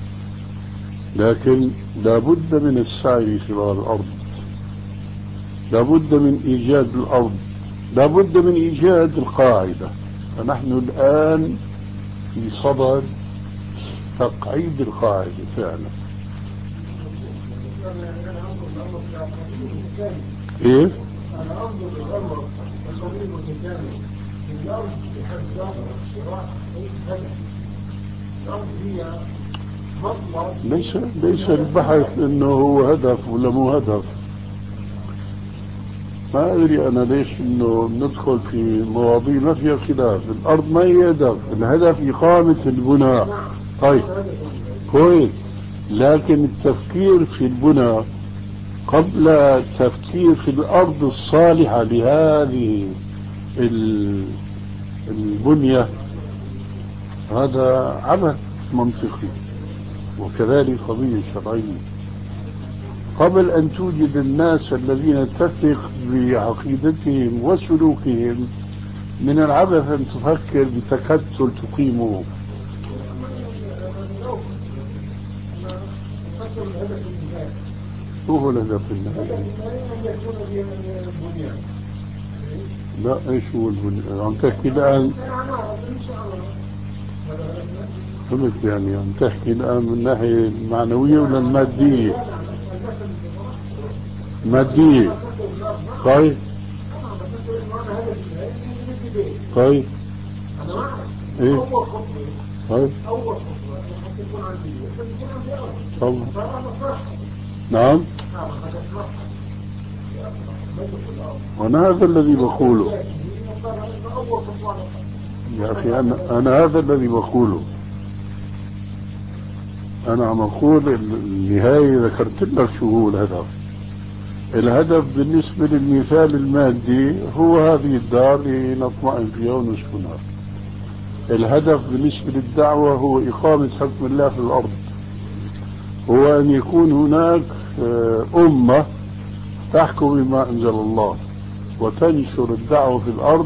لكن لا بد من السعي في الأرض، لا بد من إيجاد الأرض، لا بد من إيجاد القاعدة. فنحن الآن في صدد تقعيد القاعدة فعلا. إيه؟ أنا أنظر للأمر القضية المتكامل في الأرض بحد ذاتها الشراء ليس هدف. الأرض هي مطلب. ليس ليس البحث إنه هو هدف ولا مو هدف. ما أدري أنا ليش إنه ندخل في مواضيع ما فيها خلاف. الأرض ما هي هدف، الهدف إقامة البناء. طيب كويس، لكن التفكير في البناء قبل التفكير في الأرض الصالحة لهذه البنية هذا عبث منطقي، وكذلك قضية شرعية. قبل أن توجد الناس الذين تثق بعقيدتهم وسلوكهم، من العبث أن تفكر بتكتل تقيمه. شو هو الهدف النهائي؟ لا ايش هو البنيان؟ عم تحكي الآن فهمت يعني عم تحكي الآن من الناحية المعنوية ولا المادية؟ مادية. طيب طيب ايه طيب طيب نعم. وانا هذا الذي بقوله يا اخي، انا انا هذا الذي بقوله. انا عم اقول النهاية ذكرت لك شو هو الهدف. الهدف بالنسبة للمثال المادي هو هذه الدار لنطمئن فيها ونسكنها. الهدف بالنسبة للدعوة هو إقامة حكم الله في الأرض، هو أن يكون هناك أمة تحكم بما أنزل الله وتنشر الدعوة في الأرض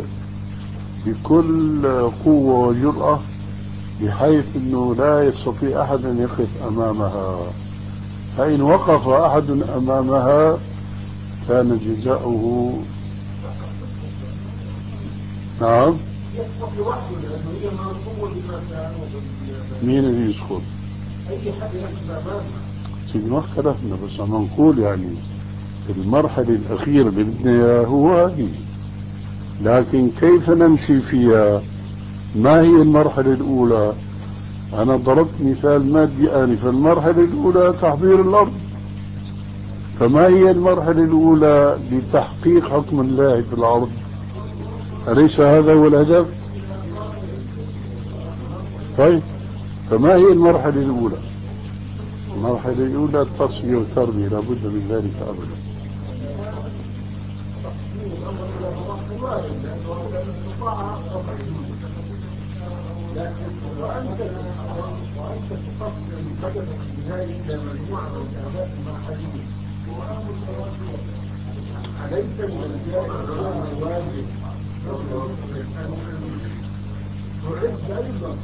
بكل قوة وجرأة، بحيث أنه لا يستطيع أحد أن يقف أمامها. فإن وقف أحد أمامها كان جزاؤه نعم. مين اللي يسقط؟ أي حد يسقط ما اختلفنا، بس عم نقول يعني المرحلة الأخيرة اللي بدنا إياها هو هذه، لكن كيف نمشي فيها؟ ما هي المرحلة الأولى؟ أنا ضربت مثال مادي آنفا. المرحلة الأولى تحضير الأرض، فما هي المرحلة الأولى لتحقيق حكم الله في الأرض؟ أليس هذا هو الهدف؟ طيب فما هي المرحلة الأولى؟ المرحلة الأولى التصفية والتربية، لابد من ذلك أبدا. وأنت وأنت تقسم هدف النهاية إلى مجموعة من الأهداف المرحلية، أليس من الجانب الواجب تعد أيضا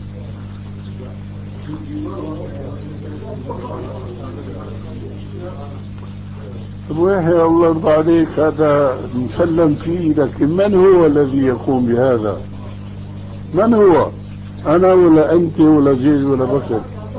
ويحيى الله يرضى عليك، هذا مسلم فيه، لكن من هو الذي يقوم بهذا؟ من هو؟ أنا ولا أنت ولا زيد ولا بكر؟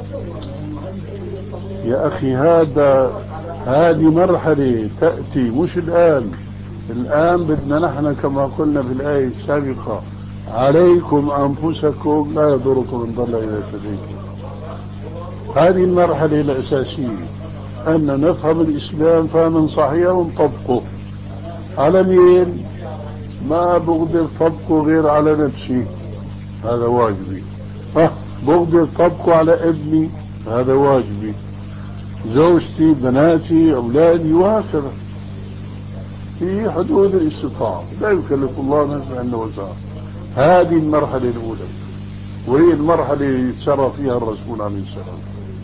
يا أخي هذا هذه مرحلة تأتي مش الآن. الآن بدنا نحن كما قلنا في الآية السابقة: عليكم أنفسكم لا يضركم من ضل إذا اهتديتم. هذه المرحلة الأساسية، أن نفهم الإسلام فهما صحيحا ونطبقه. على مين؟ ما بقدر طبقه غير على نفسي، هذا واجبي. أه بقدر طبقه على ابني، هذا واجبي، زوجتي، بناتي، أولادي، وهكذا في حدود الاستطاعة. لا يكلف الله نفسا إلا وسعها. هذه المرحلة الأولى، وهي المرحلة اللي سرى فيها الرسول عليه السلام.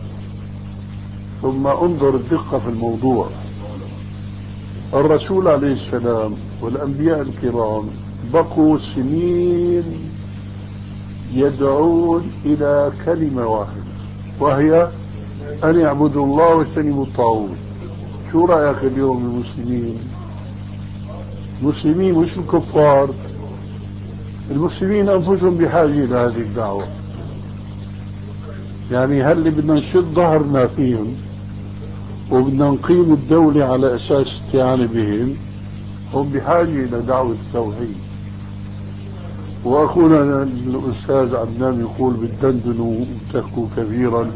ثم انظر الدقة في الموضوع. الرسول عليه السلام والأنبياء الكرام بقوا سنين يدعون إلى كلمة واحدة، وهي أن يعبدوا الله واجتنبوا الطاغوت. شو رأيك اليوم المسلمين؟ المسلمين مش الكفار، المسلمين أنفسهم بحاجة إلى هذه الدعوة. يعني هل اللي بدنا نشد ظهرنا فيهم وبدنا نقيم الدولة على أساس استعانة بهم، هم بحاجة إلى دعوة التوحيد. وأخونا الأستاذ عدنان يقول بالدندنوا وتحكوا كثيرا.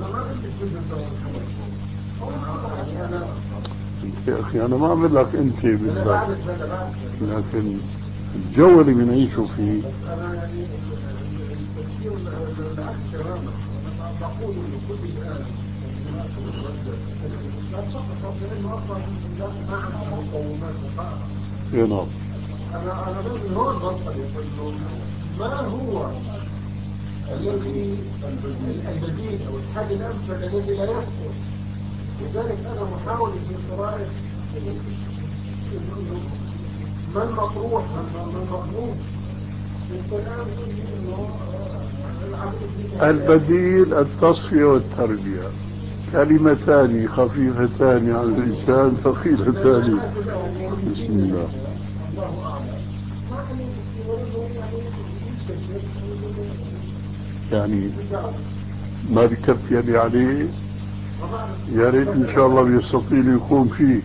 يا أخي أنا ما أعمل لك أنت بالله، لكن الجو اللي بنعيشه فيه يا نعم. أنا أنا من هون بسأل ما هو الذي البديل أو الحل الأمثل الذي لا يحصل؟ لذلك أنا محاول في قراءة ما المطروح ما المطلوب. البديل التصفية والتربية، كلمتان خفيفتان على اللسان ثقيلتان. بسم الله. يعني ما ذكرت يلي عليه، يا ريت ان شاء الله بيستطيع يقوم فيه.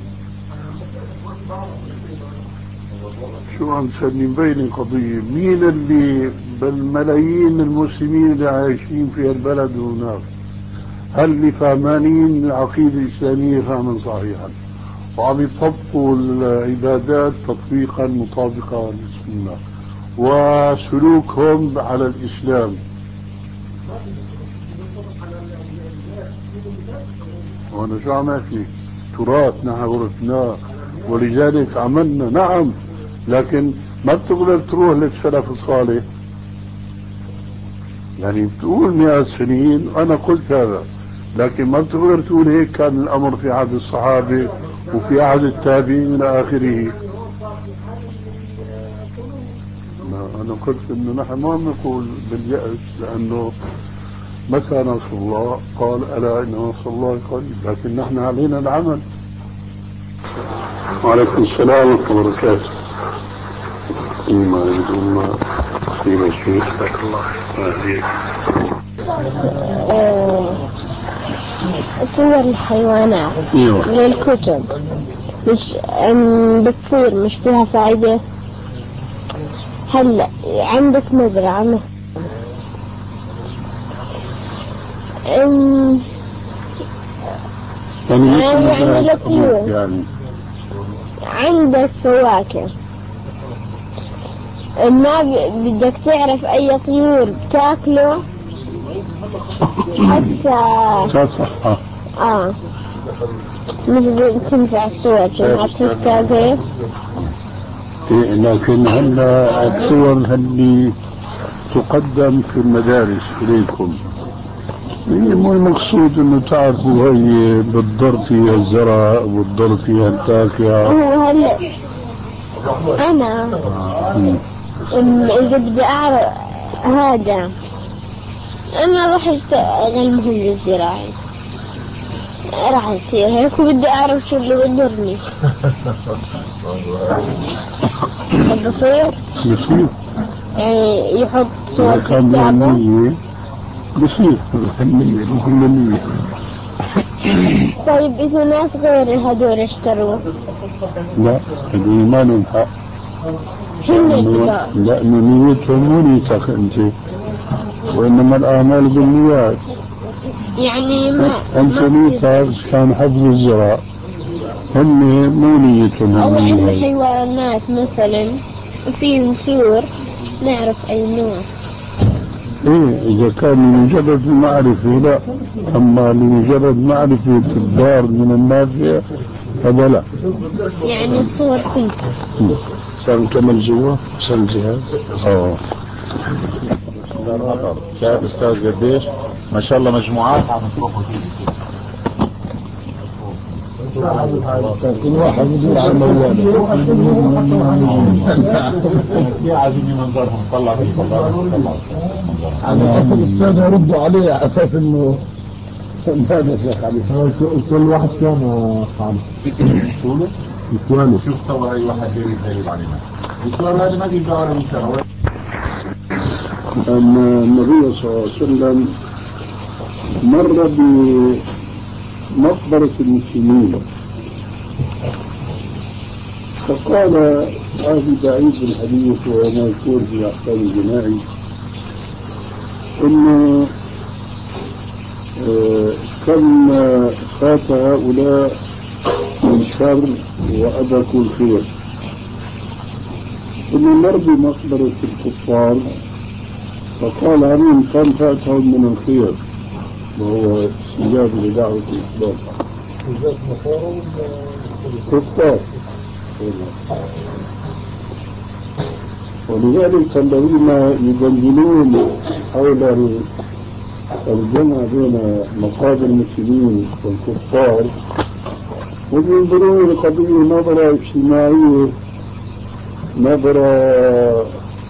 شو عم تسمي بين القضية؟ مين اللي بالملايين المسلمين اللي عايشين في البلد هناك، هل اللي فهمانين العقيدة الإسلامية فهما صحيحا وعم يطبقوا العبادات تطبيقا مطابقا للسنة وسلوكهم على الإسلام؟ وانا شو عم احكي؟ تراث نحن ورثناه ولذلك عملنا. نعم، لكن ما بتقدر تروح للسلف الصالح. يعني بتقول مئة سنين، انا قلت هذا، لكن ما بتقدر تقول هيك كان الامر في عهد الصحابة وفي أحد التابعين إلى آخره. أنا قلت إنه نحن ما نقول باليأس، لأنه متى نصر الله؟ قال ألا إن نصر الله قريب، لكن نحن علينا العمل. وعليكم السلام ورحمة الله وبركاته. فيما يريد الله فيما يشفيك. جزاك الله خير. صور الحيوانات من الكتب مش بتصير مش فيها فائدة. هلا عندك مزرعة مثلا أم... يعني يعني, يعني عندك فواكه، ما بدك تعرف أي طيور بتاكله حتى اه مش تنفع الصور تنفع كيف. لكن هلا الصور اللي تقدم في المدارس إليكم مو المقصود انه تعرفوا هي بالضر فيها الزرع والضر فيها الفاكهة. هو هلا انا اذا بدي اعرف هذا انا راح اشتغل مهندس زراعي، راح يصير هيك وبدي اعرف شو اللي بيضرني. بصير بصير يعني يحط صور كتابه بصير الفنية الفنية. طيب إذا ناس غير هدول اشتروا؟ لا هدول ما ننفع، لأنه نيتهم مو نيتك أنت، وإنما الأعمال بالنيات. يعني ما أنت نيتك كان حفظ الزراع، هم مو نيتهم. أو عندنا حيوانات مثلا في نسور نعرف أي نوع. إيه إذا كان لمجرد المعرفة لا، أما لمجرد معرفة الدار من النافع هذا لا. يعني الصور تنفع. صار نكمل جوا عشان الجهاز. اه شايف أستاذ قديش ما شاء الله مجموعات عم تروحوا فيه. كل واحد يدور على الموال. في عايزين منظرهم طلع فيه طلع. على أصل الأستاذ يردوا عليه على أساس إنه هذا شيخ علي. كل واحد كان خالد. شو؟ إخوانه. شوف صور أي واحد غير يغيب علينا. الصور هذه ما تجي على من سنوات. أن النبي صلى الله عليه وسلم مر بمقبرة المسلمين فقال هذه بعيد الحديث وما يكون في أحكام الجنائي إنه كم فات هؤلاء من شر وأدركوا الخير. إنه مر بمقبرة الكفار فقال عليهم كم فاتهم من الخير وهو استجاب لدعوة الإسلام. كفار. ولذلك الذين يدندنون حول الجمع بين مقابر المسلمين والكفار وينظرون لقضية نظرة اجتماعية، نظرة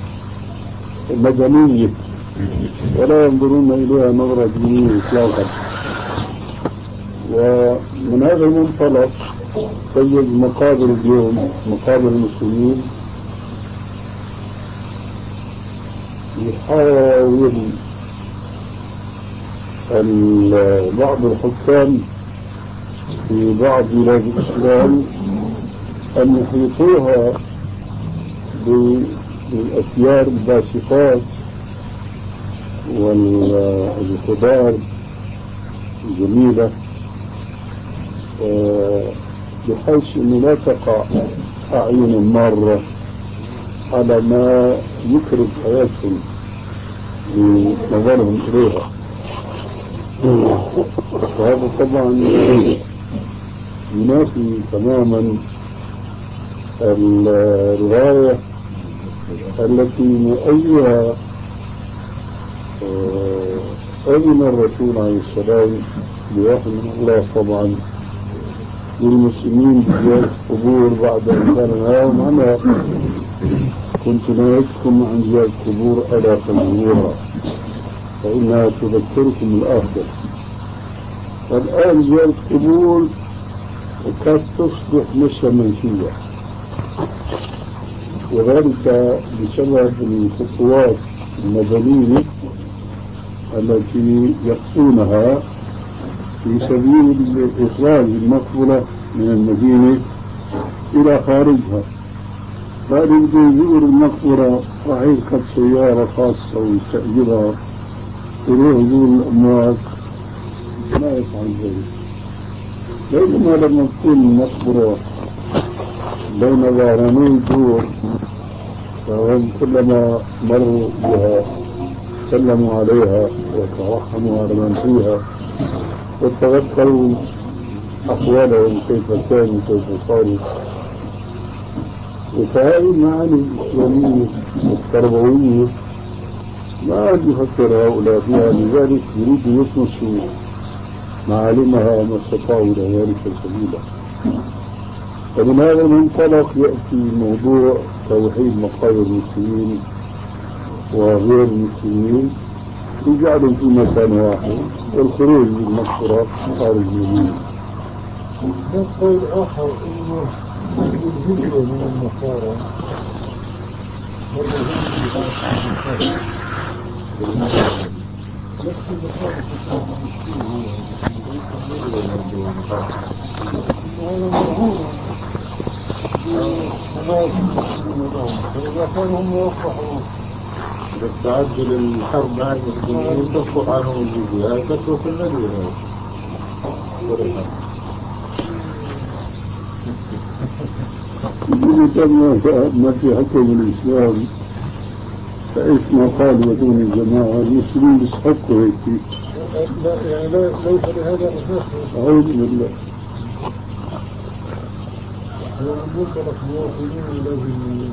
مدنية، ولا ينظرون إليها نظرة دينية إطلاقا. ومن هذا المنطلق تجد مقابر اليوم مقابر المسلمين يحاول بعض الحكام في بعض بلاد الإسلام أن يحيطوها بالأسيار الباسقات والخضار الجميلة بحيث أنه لا تقع أعين مارة على ما يكرد حياتهم بنظرهم إليها. وهذا طبعا ينافي تماما الرواية التي من أيها أذن الرسول عليه السلام بوحي من الله طبعا للمسلمين بزيارة قبور بعد أن كان اليوم. أنا كنت نهيتكم عن زيارة قبور ألا تزوروها فإنها تذكركم الآخر. والآن زيارة قبور وقد تصبح نشأة منسية، وذلك بسبب الخطوات المدنية التي يخطونها في سبيل إخراج المقبرة من المدينة إلى خارجها. بعد بده يزور المقبرة راح يركب سيارة خاصة ويستأجرها يروح يزور الأموات، ما يفعل ذلك. بينما لما تكون المقبرة بين ظهراني الدور فهم كلما مروا بها سلموا عليها وترحموا على من فيها وتذكروا أحوالهم كيف كانوا كيف صاروا. وفهذه المعاني الإسلامية التربوية ما عاد يفكر هؤلاء فيها، لذلك يريدوا يطمسوا معالمها ما استطاعوا إلى ذلك سبيلا. ومن هذا المنطلق يأتي موضوع توحيد مقابر المسلمين وغير المسلمين يجعلهم في مكان واحد والخروج من المقبرة خارج المدينة. قول آخر إنه الهجرة من النصارى إذا كانوا هم يصلحوا بس تعدل الحرب مع المسلمين تسقط عنهم الجزية هاي تترك المدينة. ما في حكم الإسلام فإيش ما قال ودون الجماعة المسلمين يستحقوا هيك. لا يعني لا ليس لهذا أساس. أعوذ بالله. مطلق مواطنين لازم.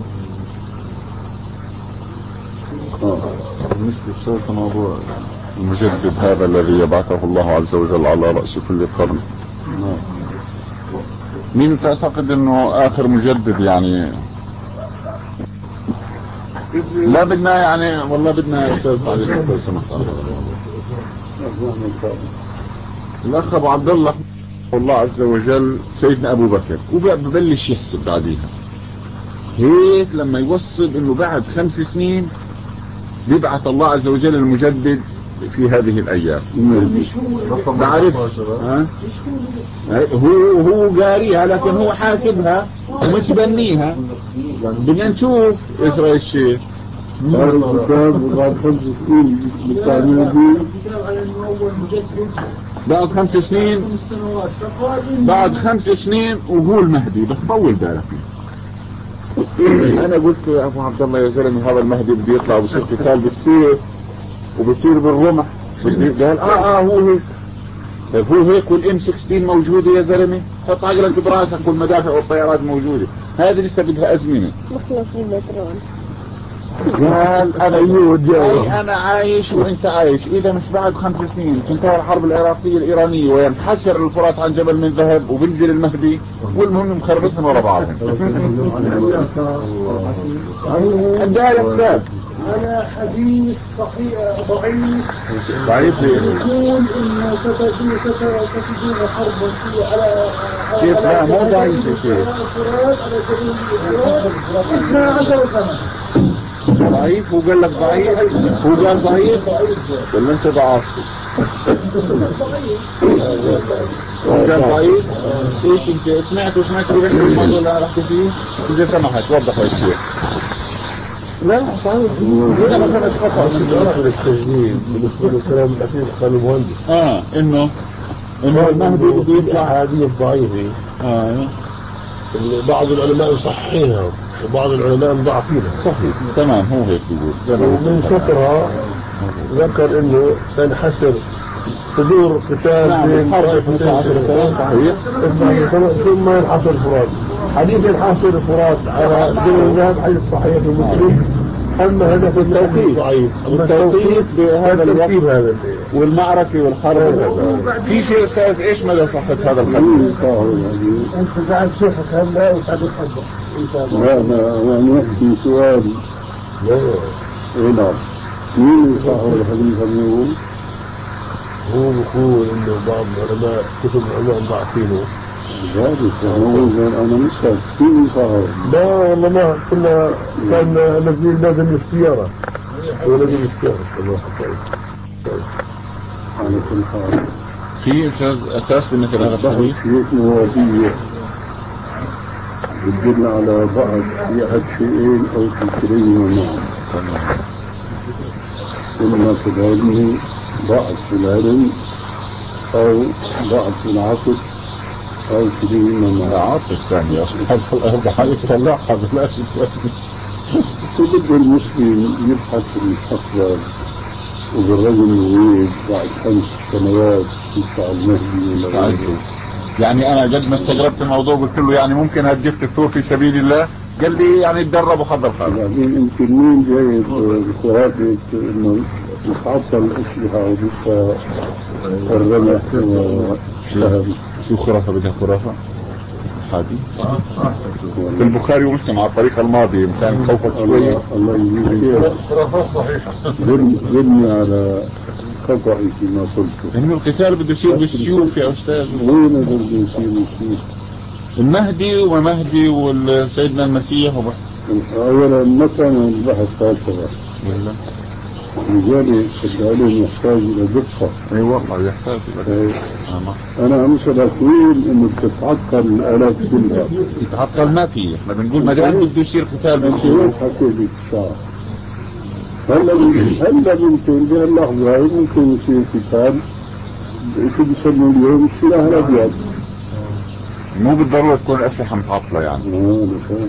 بالنسبة لشرط موضوع المجدد هذا الذي يبعثه الله عز وجل على رأس كل قرن، مين تعتقد انه اخر مجدد؟ يعني لا بدنا يعني والله بدنا استاذ علي لو سمحت. الاخ ابو عبد الله الله عز وجل سيدنا ابو بكر وببلش يحسب بعديها هيك لما يوصل انه بعد خمس سنين يبعث الله عز وجل المجدد في هذه الايام. بعرف ها؟ هو هو قاريها لكن هو حاسبها ومتبنيها. بدنا نشوف ايش راي الشيخ. هذا الكتاب بعد خمس سنين بعد خمس سنين بعد خمس سنين وقول مهدي بس طول بالك. انا قلت يا ابو عبد الله يا زلمه هذا المهدي بده يطلع ويصير قتال بالسيف وبصير بالرمح. قال اه اه هو هيك. طيب هو هيك والام ستة عشر موجوده يا زلمه، حط عقلك براسك والمدافع والطيارات موجوده. هذه لسه بدها ازمنه. مخلص البترول. قال انا يود جاي انا عايش وانت عايش. اذا مش بعد خمس سنين تنتهي الحرب العراقيه الايرانيه وينحسر الفرات عن جبل من ذهب وبنزل المهدي والمهم مخربتهم ورا بعضهم. الداية حساب على حديث صحيح ضعيف ضعيف يقول انه ستجدون حربا على كيف؟ لا مو ضعيف يا شيخ. على سبيل الاخراج اثنتا عشرة سنة. ضعيف وقال لك ضعيف هو قال ضعيف ولا انت ضعفت؟ قال ضعيف. ايش انت سمعت وسمعت في الموضوع اللي انا حكيت فيه؟ اذا سمحت وضح يا شيخ. لا صحيح. إذا ما كانت خطأ في التسجيل بالنسبة للكلام الأخير قال المهندس اه إنه إنه المهدي بده يطلع هذه الضعيفة. اه بعض العلماء يصححينها وبعض العلماء مضاعفينها. صحيح تمام هو هيك بيقول. ومن شكرها ذكر إنه سينحسر صدور قتال بين طائفتين صحيح ثم ينحصر الفرات. حديث ينحصر الفرات على جبل الذهب حديث صحيح في مسلم. أما هذا التوقيت ضعيف. التوقيت بهذا الوقت هذا والمعركة والحرب. في شيء أستاذ إيش مدى صحة هذا الحديث؟ أنت بعد شوفك هلا وبعد الحدث. لا لا أنا نحكي سؤال. لا لا مين صاحب الحديث اليوم؟ هو بيقول إنه بعض العلماء كتب العلماء ضعفينه. ذلك أنا مش فيه صاحب. لا والله ما كنا كان نزيل لازم السيارة. هو لازم السيارة. الله خير. على كل حال. في أستاذ أساس لمثل هذا الحديث؟ شيوخ موادية بتدل على بعض في أحد شيئين أو كليهما معا. إما في العلم ضعف في العلم أو ضعف في العقل أو كليهما معا. عاطف ثاني أصل الأربعة يصلحها بلاش ثاني. فبدأ المسلم يبحث في المستقبل وبالرجل يريد بعد خمس سنوات يطلع المهدي ولا غيره. يعني انا قد ما استغربت الموضوع قلت له يعني ممكن هتجيب الثور في سبيل الله؟ قال لي يعني تدرب وحضر حالك. بعدين يمكن مين جايب خرافة انه يتعطل الاسلحة ولسه الرمح وشهر. شو خرافة بدها خرافة؟ حديث في البخاري ومسلم على الطريقة الماضية كان خوفك شوية. الله يجزيك خرافات صحيحة. ذلني على خطأي فيما قلته. انه القتال بده يصير بالسيوف يا استاذ. وين بده يصير بالسيوف؟ المهدي ومهدي والسيدنا المسيح وبح... اولا ما كان البحث هكذا. لذلك العلم يحتاج الى دقة. اي والله يحتاج الى دقة. انا عم اقول انه بتتعطل الالات كلها. تتعطل ما في، احنا بنقول ما دام بده يصير قتال بالسيوف. حكي لك الساعة هلا هلا ممكن بهاللحظة ممكن يصير قتال شو بيسموا اليوم السلاح الابيض. مو بالضرورة تكون الاسلحة متعطلة يعني. اه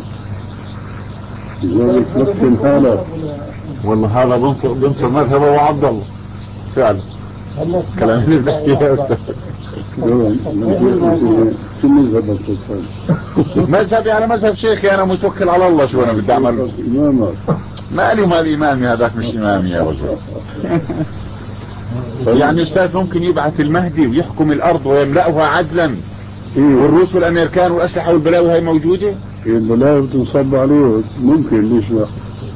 لذلك لكن هذا والله هذا بنصر بنصر مذهب ابو عبد الله فعلا. كلام اللي بنحكيه يا استاذ. شو مذهبك يا مذهبي على مذهب شيخي انا متوكل على الله. شو انا بدي اعمل؟ مالي ومال امامي هذاك مش امامي يا رجل. يعني استاذ ممكن يبعث المهدي ويحكم الارض ويملأها عدلا والروس والامريكان والاسلحة والبلاوي هاي موجودة. البلاوي بتنصب عليه ممكن ليش لا.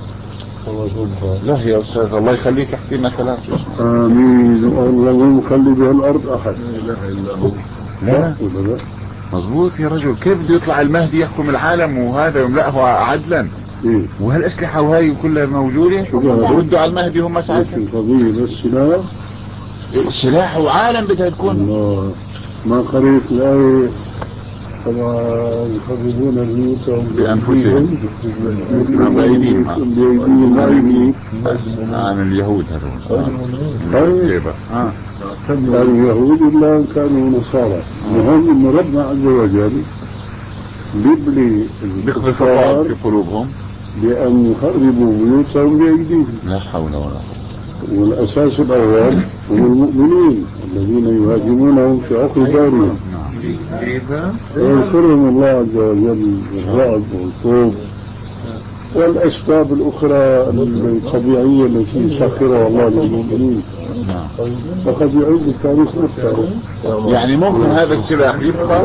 لا يا استاذ الله يخليك احكي لنا كلام. امين والله مو مخلي بهالارض احد. لا اله الا هو. لا لا مظبوط يا رجل. كيف بده يطلع المهدي يحكم العالم وهذا يملأه عدلا؟ إيه؟ وهالاسلحة وهي كلها موجودة ردوا على المهدي هم ساعتها. القضية بس سلاح سلاح وعالم بدها تكون. الله ما قريت الآية طبعا يخربون البيوت بأنفسهم بأيديهم بأيديهم عن اليهود هذول. طيب اليهود إلا كانوا نصارى. المهم إن ربنا عز وجل بيبلي الكفار في قلوبهم بأن يخربوا بيوتهم بأيديهم. لا حول ولا قوة. والأساس الأول هم المؤمنين الذين يهاجمونهم في عقر دارهم. وينصرهم الله عز وجل بالرعب والخوف والأسباب الأخرى الطبيعية التي يسخرها الله للمؤمنين. فقد يعيد التاريخ نفسه. يعني ممكن هذا السلاح يبقى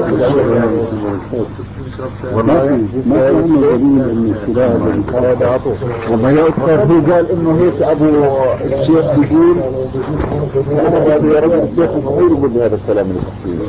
والله ما كان دليل ان السلاح هذا عطوه. وما يذكر هو قال انه هيك ابو الشيخ بيقول يا رب الشيخ صغير يقول هذا الكلام المسكين.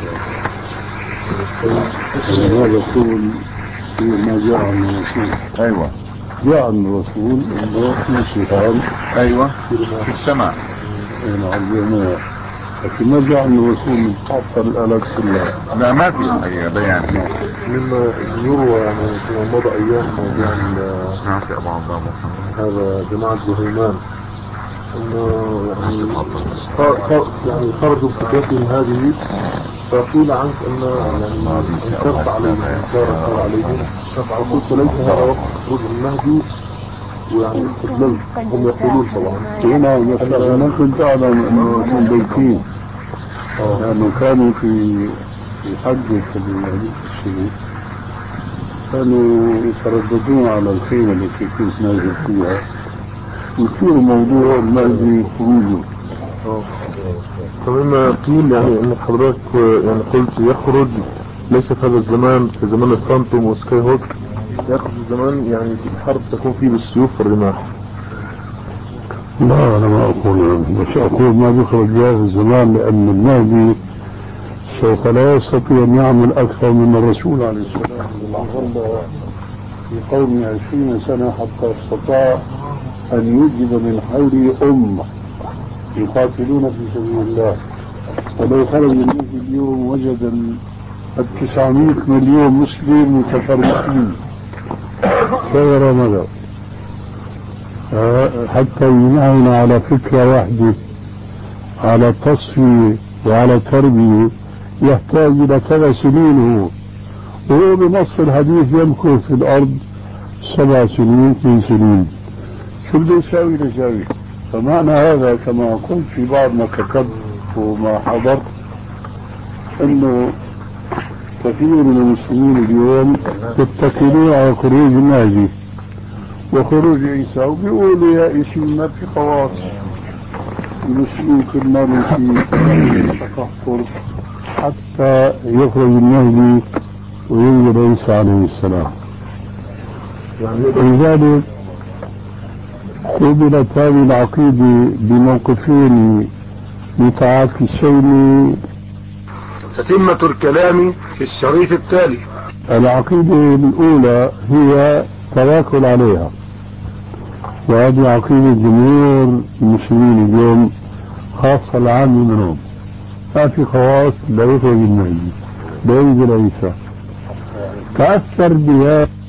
هذا الرسول ما جاء عن الرسول. ايوه جاء عن الرسول انه شيطان. ايوه في السماء. نعم لكن ما جاء عن الرسول تعطل الآلات كلها. لا ما في حقيقة بيان. مما يروى يعني في مضى ايام يعني نافع بعض هذا جماعة زهيمان انه يعني يعني خرجوا بفكرتهم هذه فقيل عنك ان يعني انكرت عليهم انكار عليهم فقلت ليس هذا وقت خروج المهدي ويعني استدلال هم يقولون طبعا هنا مثلا ما كنت اعلم انه كان بيتين لانه كانوا في حجة الشروق كانوا يترددون على الخيمة التي كنت نازل فيها ويصير موضوع المهدي خروجه فمما قيل يعني ان حضرتك يعني قلت يخرج ليس في هذا الزمان في زمان الفانتوم وسكاي هوك، يخرج في زمان يعني الحرب تكون فيه بالسيوف والرماح. لا انا ما اقول، بس اقول ما بيخرج في هذا الزمان لان المهدي سوف لا يستطيع ان يعمل اكثر من الرسول عليه السلام. ظل في قومه عشرين سنة حتى استطاع ان يوجد من حوله امة يقاتلون في سبيل الله. ولو خرج المهدي اليوم وجد التسعمائة مليون مسلم متفرقين خير مدى حتى يجمعنا على فكرة واحدة، على تصفية وعلى تربية، يحتاج إلى كذا سنين. هو وهو بنص الحديث يمكث في الأرض سبع سنين اثنين سنين، شو بده يساوي لساوي؟ فمعنى هذا كما قلت في بعض ما كتبت وما حضرت انه كثير من المسلمين اليوم يتكلون على خروج المهدي وخروج عيسى، وبيقولوا يا إسلام ما في خواص، المسلمين كل ما في تكفر حتى يخرج المهدي وينزل عيسى عليه السلام. ولذلك قبلت هذه العقيدة بموقفين متعاكسين. تتمة الكلام في الشريط التالي. العقيدة الأولى هي تواكل عليها، وهذه عقيدة جمهور المسلمين اليوم خاصة العام منهم، ما في خواص لا يخرج المهدي لا ينزل عيسى. تأثر بها